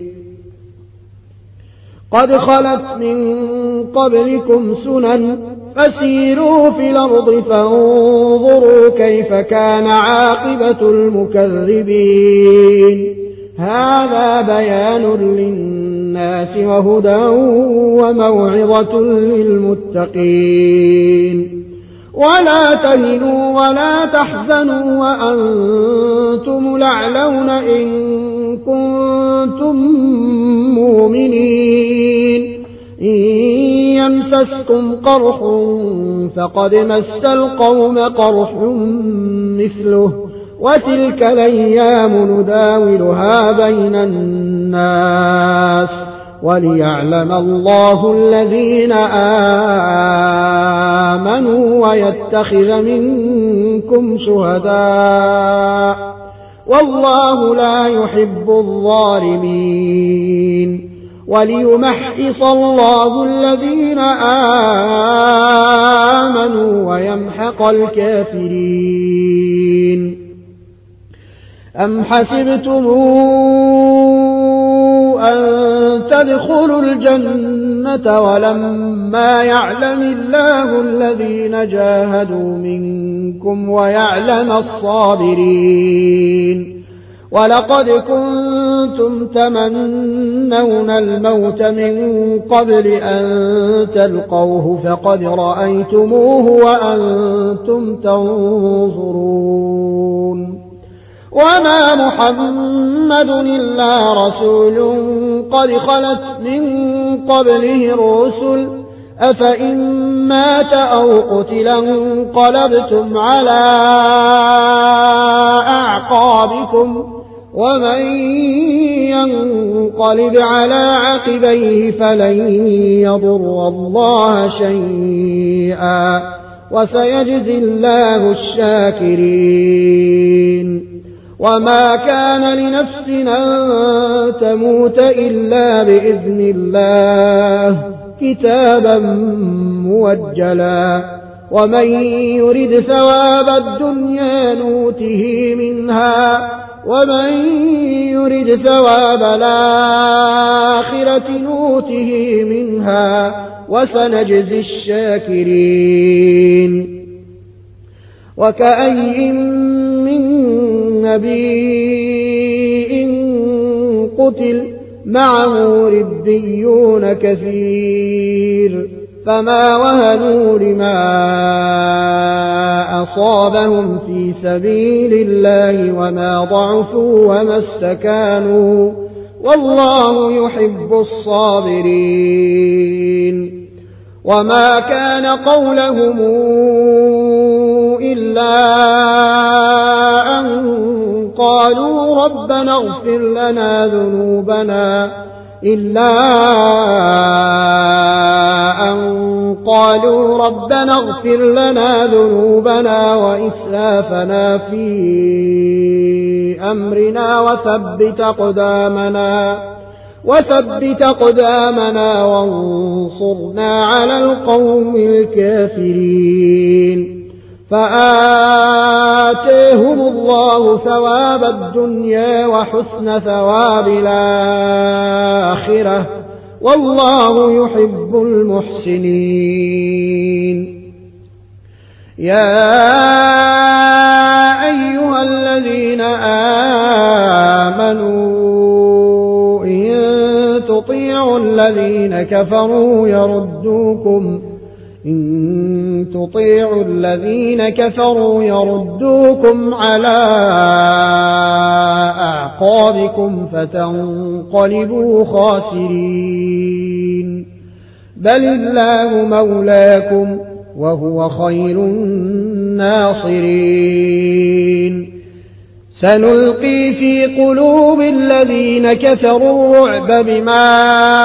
قد خلت من قبلكم سنن فسيروا في الأرض فانظروا كيف كان عاقبة المكذبين هذا بيان للناس وهدى وموعظة للمتقين ولا تهنوا ولا تحزنوا وأنتم الأعلون إن كنتم مؤمنين إن يمسسكم قرح فقد مس القوم قرح مثله وتلك الأيام نداولها بين الناس وليعلم الله الذين آمنوا ويتخذ منكم شهداء والله لا يحب الظالمين وليمحص الله الذين آمنوا ويمحق الكافرين أم حسبتم أن تدخلوا الجنة ولما يعلم الله الذين جاهدوا منكم ويعلم الصابرين ولقد كنتم تمنون الموت من قبل أن تلقوه فقد رأيتموه وأنتم تنظرون وما محمد إلا رسول قد خلت من قبله الرسل أفإن مات أو قتل انقلبتم على أعقابكم ومن ينقلب على عقبيه فلن يضر الله شيئا وسيجزي الله الشاكرين. وما كان لنفس أن تموت إلا بإذن الله كتابا موجلا ومن يرد ثواب الدنيا نوته منها ومن يرد ثواب الآخرة نوته منها وسنجزي الشاكرين. وكأي من نبي قتل معه ربيون كثير فما وهنوا لما أصابهم في سبيل الله وما ضعفوا وما استكانوا والله يحب الصابرين. وما كان قولهم إلا أن قالوا ربنا اغفر لنا ذنوبنا إلا أن قالوا ربنا اغفر لنا ذنوبنا وإسرافنا في أمرنا وثبت أقدامنا وثبت أقدامنا وانصرنا على القوم الكافرين. فآتيهم الله ثواب الدنيا وحسن ثواب الآخرة والله يحب المحسنين. يا أيها الذين آمنوا إن تطيعوا الذين كفروا يردوكم إن تطيعوا الذين كفروا يردوكم على أعقابكم فتنقلبوا خاسرين. بل الله مولاكم وهو خير الناصرين. سنلقي في قلوب الذين كفروا الرعب بما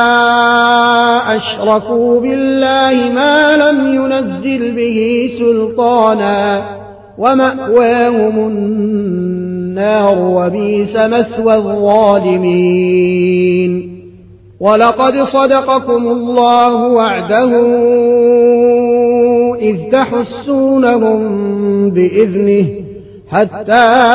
أشركوا بالله ما لم ينزل به سلطانا ومأواهم النار وبئس مثوى الظالمين. ولقد صدقكم الله وعده إذ تحسونهم بإذنه حتى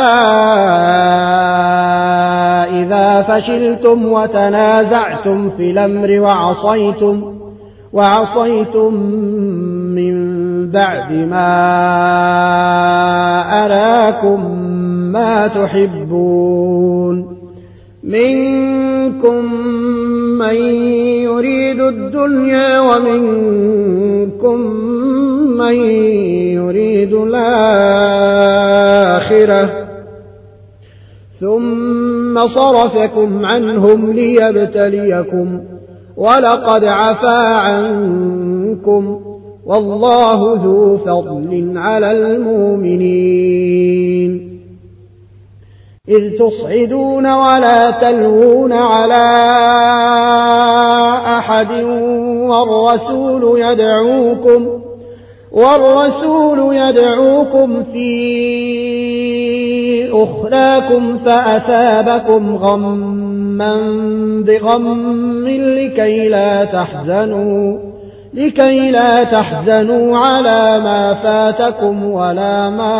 إذا فشلتم وتنازعتم في الأمر وعصيتم, وعصيتم من بعد ما أراكم ما تحبون منكم من يريد الدنيا ومنكم من يريد الآخرة ثم صرفكم عنهم ليبتليكم ولقد عفا عنكم والله ذو فضل على المؤمنين. إذ تصعدون ولا تلوون على أحد والرسول يدعوكم والرسول يدعوكم في أخراكم فأثابكم غما بغم لكي لا تحزنوا لكي لا تحزنوا على ما فاتكم ولا ما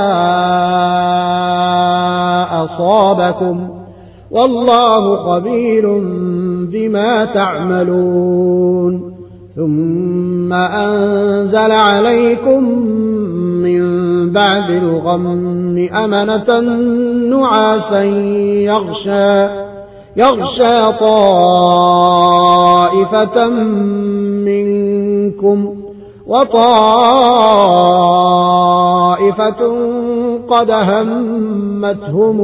أصابكم والله خبير بما تعملون. ثم أنزل عليكم من بعد الغم أمنة نعاسا يغشى يغشى طائفة منكم وطائفة قد همتهم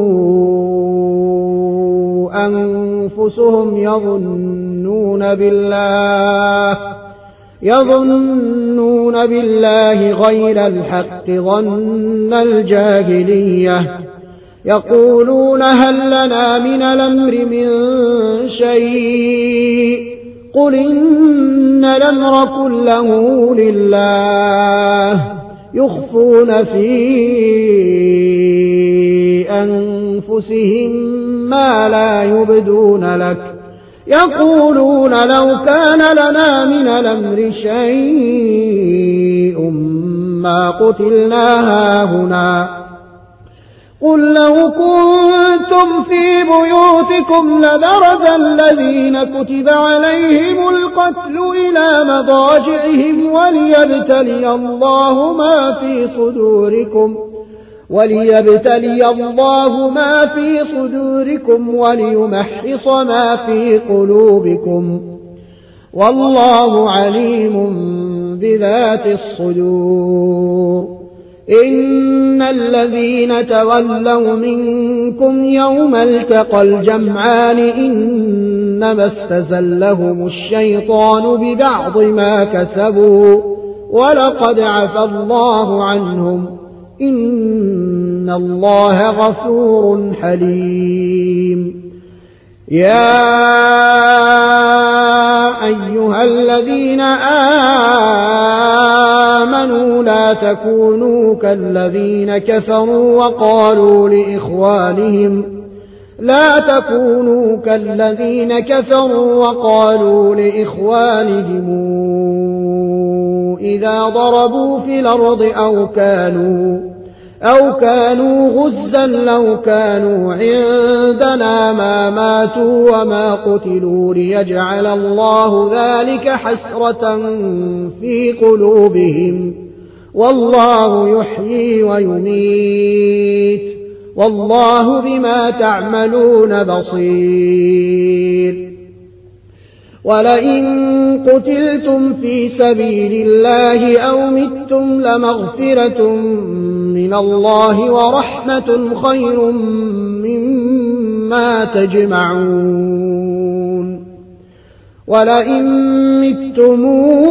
أنفسهم يظنون بالله يظنون بالله غير الحق ظن الجاهلية يقولون هل لنا من الأمر من شيء قل إن الأمر كله لله يخفون في أنفسهم ما لا يبدون لك يقولون لو كان لنا من الأمر شيء ما قتلنا هاهنا قل لو كنتم في بيوتكم لبرز الذين كتب عليهم القتل إلى مضاجعهم وليبتلي الله ما في صدوركم وليبتلي الله ما في صدوركم وليمحص ما في قلوبكم والله عليم بذات الصدور إن الذين تولوا منكم يوم التقى الجمعان إنما استزلهم الشيطان ببعض ما كسبوا ولقد عفى الله عنهم إن الله غفور حليم يا أيها الذين آمنوا لا تكونوا كالذين كفروا وقالوا لإخوانهم لا تكونوا كالذين كفروا وقالوا لإخوانهم إذا ضربوا في الأرض أو كانوا أو كانوا غزا لو كانوا عندنا ما ماتوا وما قتلوا ليجعل الله ذلك حسرة في قلوبهم والله يحيي ويميت والله بما تعملون بصير ولئن قتلتم في سبيل الله أو متم لمغفرة من الله ورحمة خير مما تجمعون ولئن متم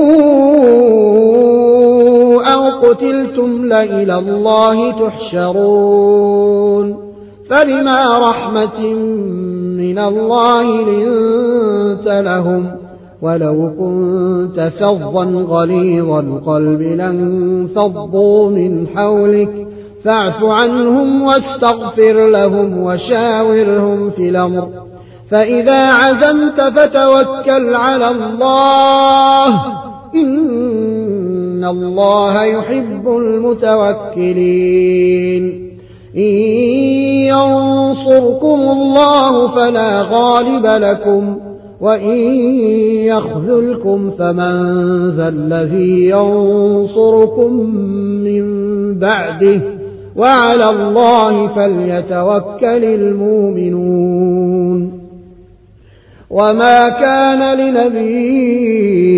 أو قتلتم لإلى الله تحشرون فبما رحمة من الله لنت لهم ولو كنت فظا غليظ القلب لانفضوا من حولك فاعف عنهم واستغفر لهم وشاورهم في الأمر فإذا عزمت فتوكل على الله إن الله يحب المتوكلين إن ينصركم الله فلا غالب لكم وإن يخذلكم فمن ذا الذي ينصركم من بعده وعلى الله فليتوكل المؤمنون وما كان لنبي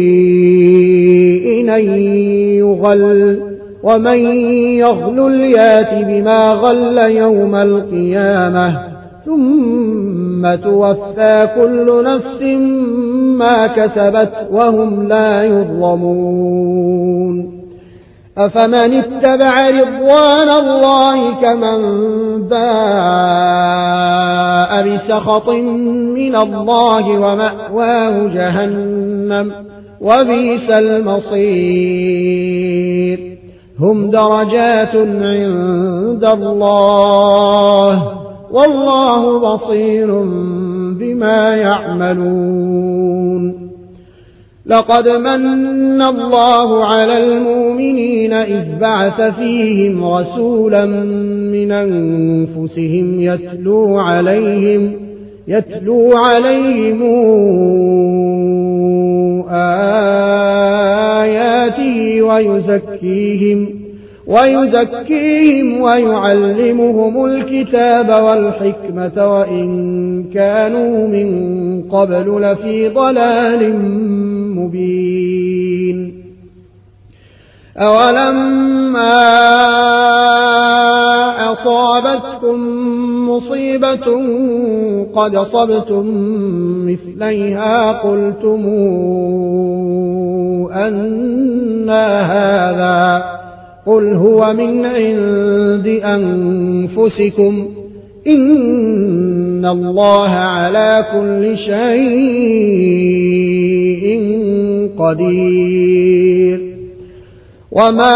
أن يغل ومن يغلل يات بما غل يوم القيامة ثم توفى كل نفس ما كسبت وهم لا يظلمون أفمن اتبع رضوان الله كمن باء بسخط من الله ومأواه جهنم وبئس المصير هم درجات عند الله والله بصير بما يعملون لقد من الله على المؤمنين إذ بعث فيهم رسولا من أنفسهم يتلو عليهم يتلو عليهم آياته ويزكيهم ويزكيهم ويعلمهم الكتاب والحكمة وإن كانوا من قبل لفي ضلال مبين أولما أصابتكم مصيبة قد أصبتم مثليها قلتم أنى هذا قل هو من عند أنفسكم إن الله على كل شيء قدير. وما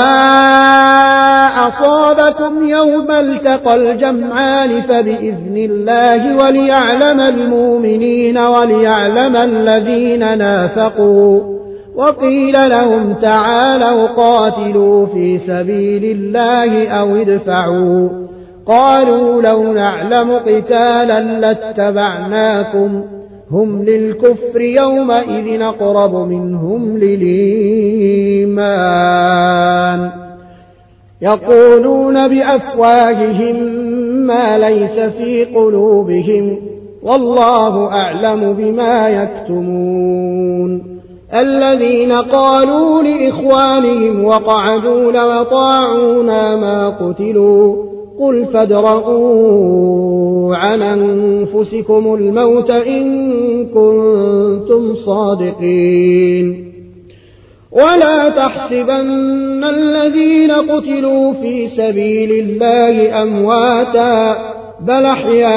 أصابكم يوم التقى الجمعان فبإذن الله وليعلم المؤمنين وليعلم الذين نافقوا. وقيل لهم تعالوا قاتلوا في سبيل الله أو ادفعوا قالوا لو نعلم قتالا لاتبعناكم هم للكفر يومئذ أقرب منهم للإيمان يقولون بأفواههم ما ليس في قلوبهم والله أعلم بما يكتمون. الذين قالوا لإخوانهم وقعدوا لو طاعونا ما قتلوا قل فادرءوا عن أنفسكم الموت إن كنتم صادقين. ولا تحسبن الذين قتلوا في سبيل الله أمواتا بل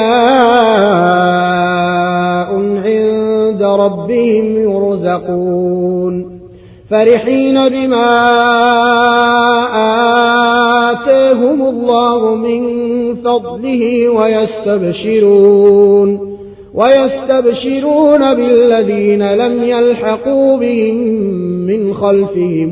أحياء عند ربهم يرزقون فرحين بما آتاهم الله من فضله ويستبشرون ويستبشرون بالذين لم يلحقوا بهم من خلفهم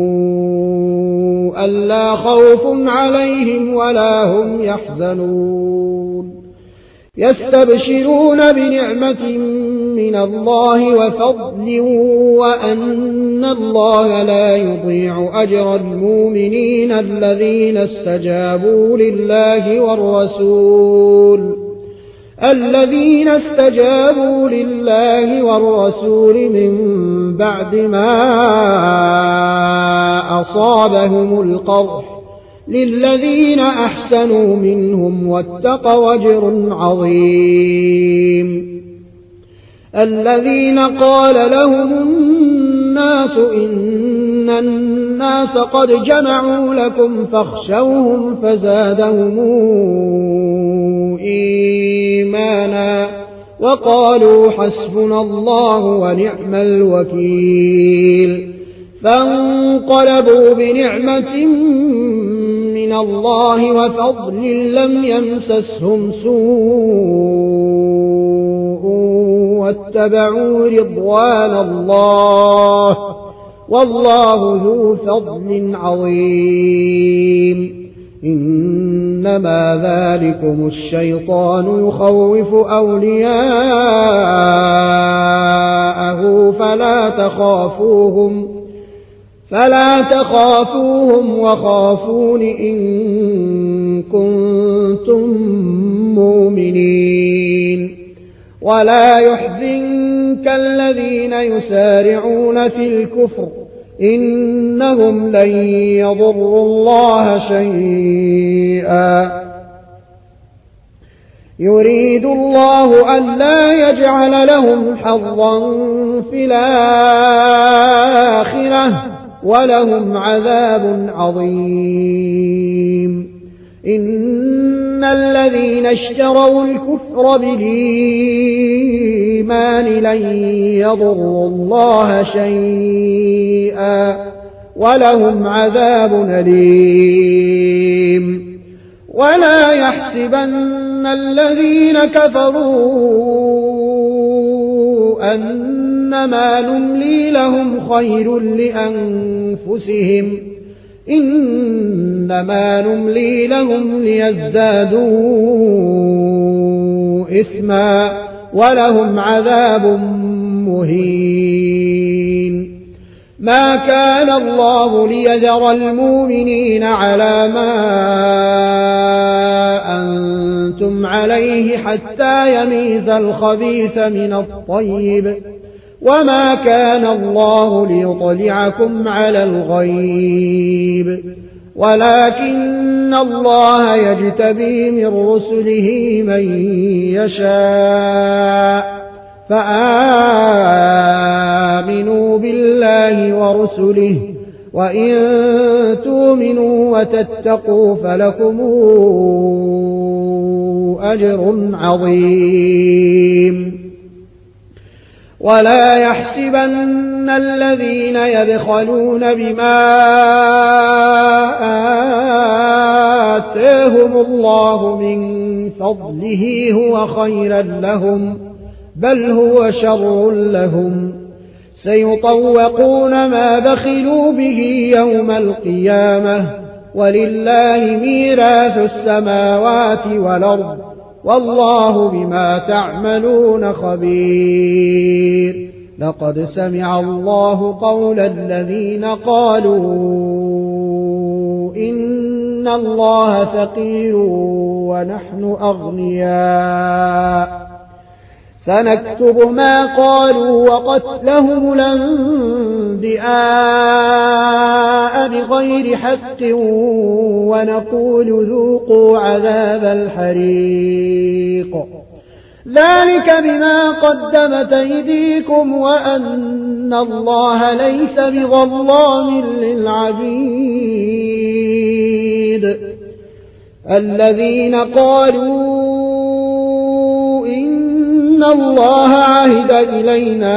ألا خوف عليهم ولا هم يحزنون يستبشرون بنعمة من الله وفضل وأن الله لا يضيع أجر المؤمنين الذين استجابوا لله والرسول الذين استجابوا لله والرسول من بعد ما أصابهم القرح للذين أحسنوا منهم واتقوا أجر عظيم. الذين قال لهم الناس إن الناس قد جمعوا لكم فاخشوهم فزادهم إيمانا وقالوا حسبنا الله ونعم الوكيل فانقلبوا بنعمة من الله وفضل لم يمسسهم سوء واتبعوا رضوان الله والله ذو فضل عظيم. إنما ذلكم الشيطان يخوف أولياءه فلا تخافوهم فلا تخافوهم وخافون إن كنتم مؤمنين. ولا يحزنك الذين يسارعون في الكفر إنهم لن يضروا الله شيئا يريد الله ألا يجعل لهم حظا في الآخرة ولهم عذاب عظيم. إن الذين اشتروا الكفر بالإيمان لن يضروا الله شيئا ولهم عذاب أليم. ولا يحسبن الذين كفروا أنما نملي لهم خير لأنفسهم إنما نملي لهم ليزدادوا إثما ولهم عذاب مهين. ما كان الله ليذر المؤمنين على ما أنتم عليه حتى يميز الخبيث من الطيب وما كان الله ليطلعكم على الغيب ولكن إن الله يجتبي من رسله من يشاء فآمنوا بالله ورسله وإن تؤمنوا وتتقوا فلكم أجر عظيم ولا يحسبن الذين يبخلون بما آتاهم الله من فضله هو خيرا لهم بل هو شر لهم سيطوقون ما بخلوا به يوم القيامة ولله ميراث السماوات والأرض والله بما تعملون خبير لقد سمع الله قول الذين قالوا إن الله فقير ونحن أغنياء سنكتب ما قالوا وقتلهم الأنبياء بغير حق ونقول ذوقوا عذاب الحريق ذلك بما قدمت أيديكم وأن الله ليس بظلام للعبيد الذين قالوا إن الله عهد إلينا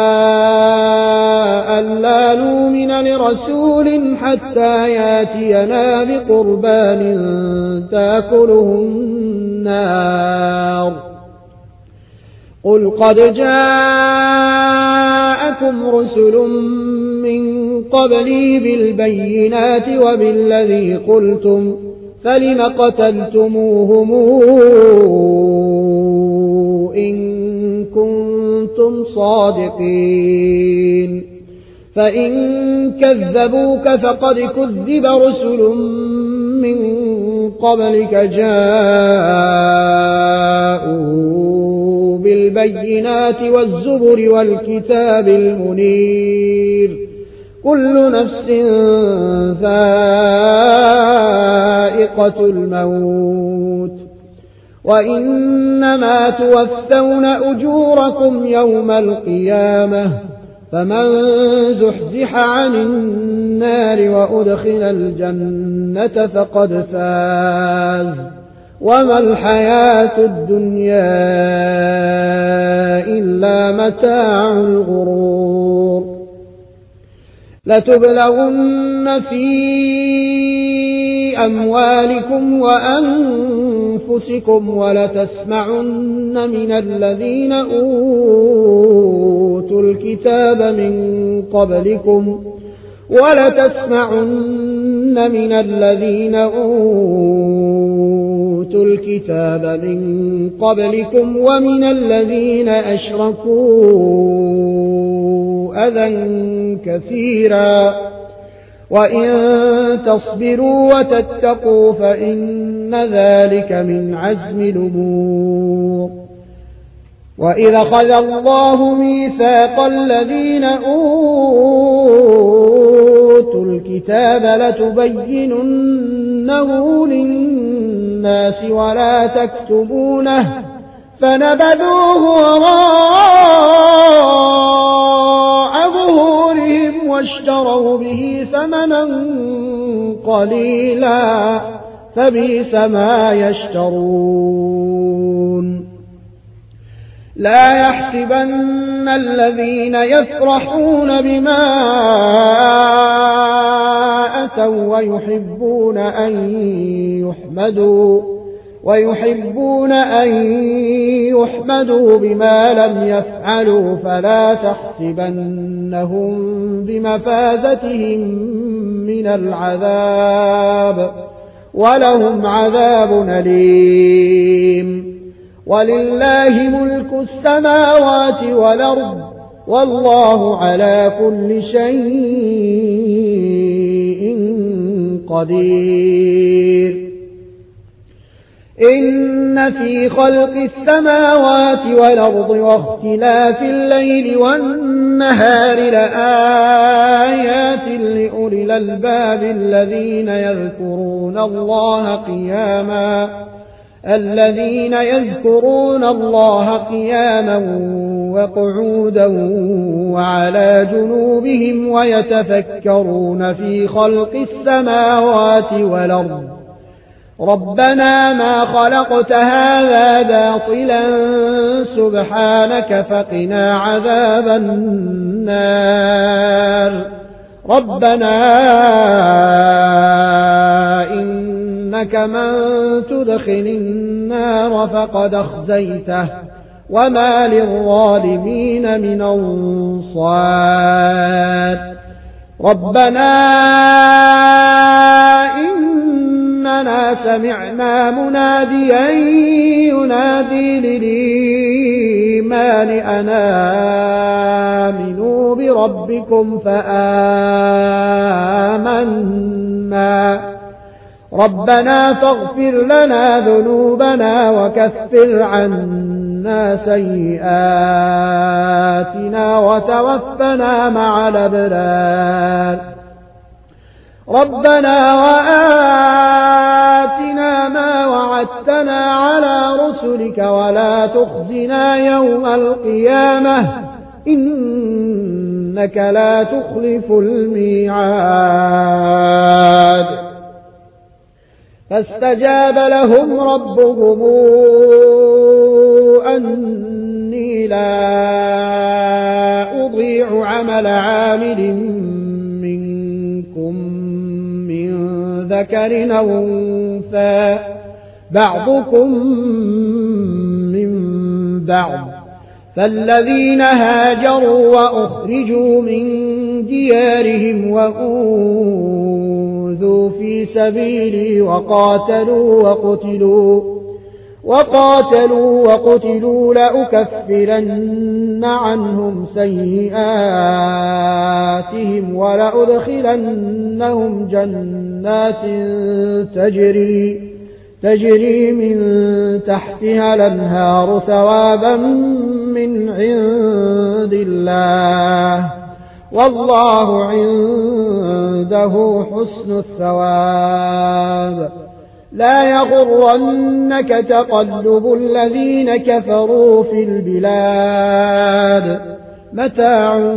ألا نؤمن لرسول حتى ياتينا بقربان تأكله النار قل قد جاءكم رسل من قبلي بالبينات وبالذي قلتم فلم قتلتموهم إن كنتم صادقين فإن كذبوك فقد كذب رسل من قبلك جاءوا بالبينات والزبر والكتاب المنير كل نفس ذائقة الموت وإنما توفون أجوركم يوم القيامة فمن زحزح عن النار وأدخل الجنة فقد فاز وما الحياة الدنيا إلا متاع الغرور لتبلغن في أموالكم وأنفسكم ولتسمعن من الذين أوتوا الكتاب من قبلكم ولتسمعن من الذين أوتوا الكتاب من قبلكم ومن الذين أشركوا أذى كثيرا وإن تصبروا وتتقوا فإن ذلك من عزم الأمور وإذا أخذ الله ميثاق الذين أوتوا الكتاب لتبيننه للناس ولا تكتمونه فنبذوه وراء ظهورهم واشتروا به ثمنا قليلا فبئس ما يشترون لا يحسبن الذين يفرحون بما أتوا ويحبون أن يحمدوا ويحبون أن يحمدوا بما لم يفعلوا فلا تحسبنهم بمفازتهم من العذاب ولهم عذاب أليم ولله ملك السماوات والأرض والله على كل شيء قدير إن في خلق السماوات والأرض واختلاف الليل والنهار لآيات لأولي الألباب الذين يذكرون الله قياما الذين يذكرون الله قياما وقعودا وعلى جنوبهم ويتفكرون في خلق السماوات والأرض ربنا ما خلقت هذا باطلا سبحانك فقنا عذاب النار ربنا إنك من تدخل النار فقد أخزيته وما للظالمين من أنصار ربنا إننا سمعنا مناديا ينادي للإيمان أن آمنوا بربكم فآمنا ربنا فاغفر لنا ذنوبنا وكفر عنا سيئاتنا وتوفنا مع الأبرار ربنا وآتنا ما وعدتنا على رسلك ولا تخزنا يوم القيامة إنك لا تخلف الميعاد فاستجاب لهم ربهم أني لا أضيع عمل عامل منكم من ذكر أو أنثى بعضكم من بعض فالذين هاجروا وأخرجوا من ديارهم وأوذوا في سبيلي وقاتلوا وقتلوا وقاتلوا وقتلوا لأكفرن عنهم سيئاتهم ولأدخلنهم جنات تجري تجري من تحتها الأنهار ثوابا من عند الله والله عنده حسن الثواب لا يغرنك تقلب الذين كفروا في البلاد متاع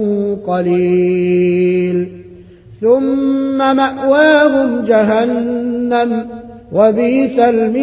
قليل ثم مأواهم جهنم وبئس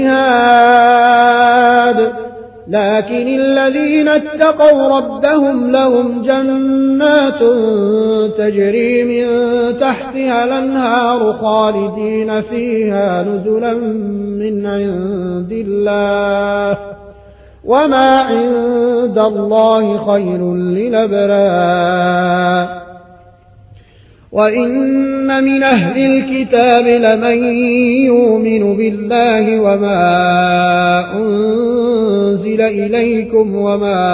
المهاد لكن الذين اتقوا ربهم لهم جنات تجري من تحتها الأنهار خالدين فيها نزلا من عند الله وما عند الله خير للأبرار وإن من أهل الكتاب لمن يؤمن بالله وما أنزل إليكم وما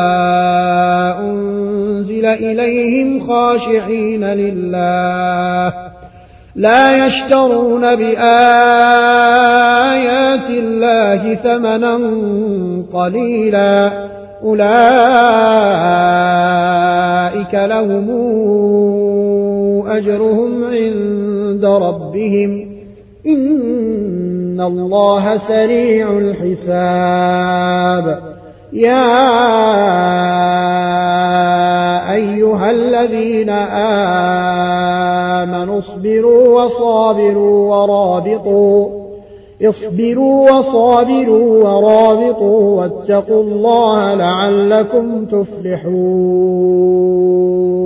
أنزل إليهم خاشعين لله لا يشترون بآيات الله ثمنا قليلا أولئك لهم أجرهم عند ربهم إن الله سريع الحساب يا أيها الذين آمنوا اصبروا وصابروا ورابطوا اصبروا وصابروا ورابطوا واتقوا الله لعلكم تفلحون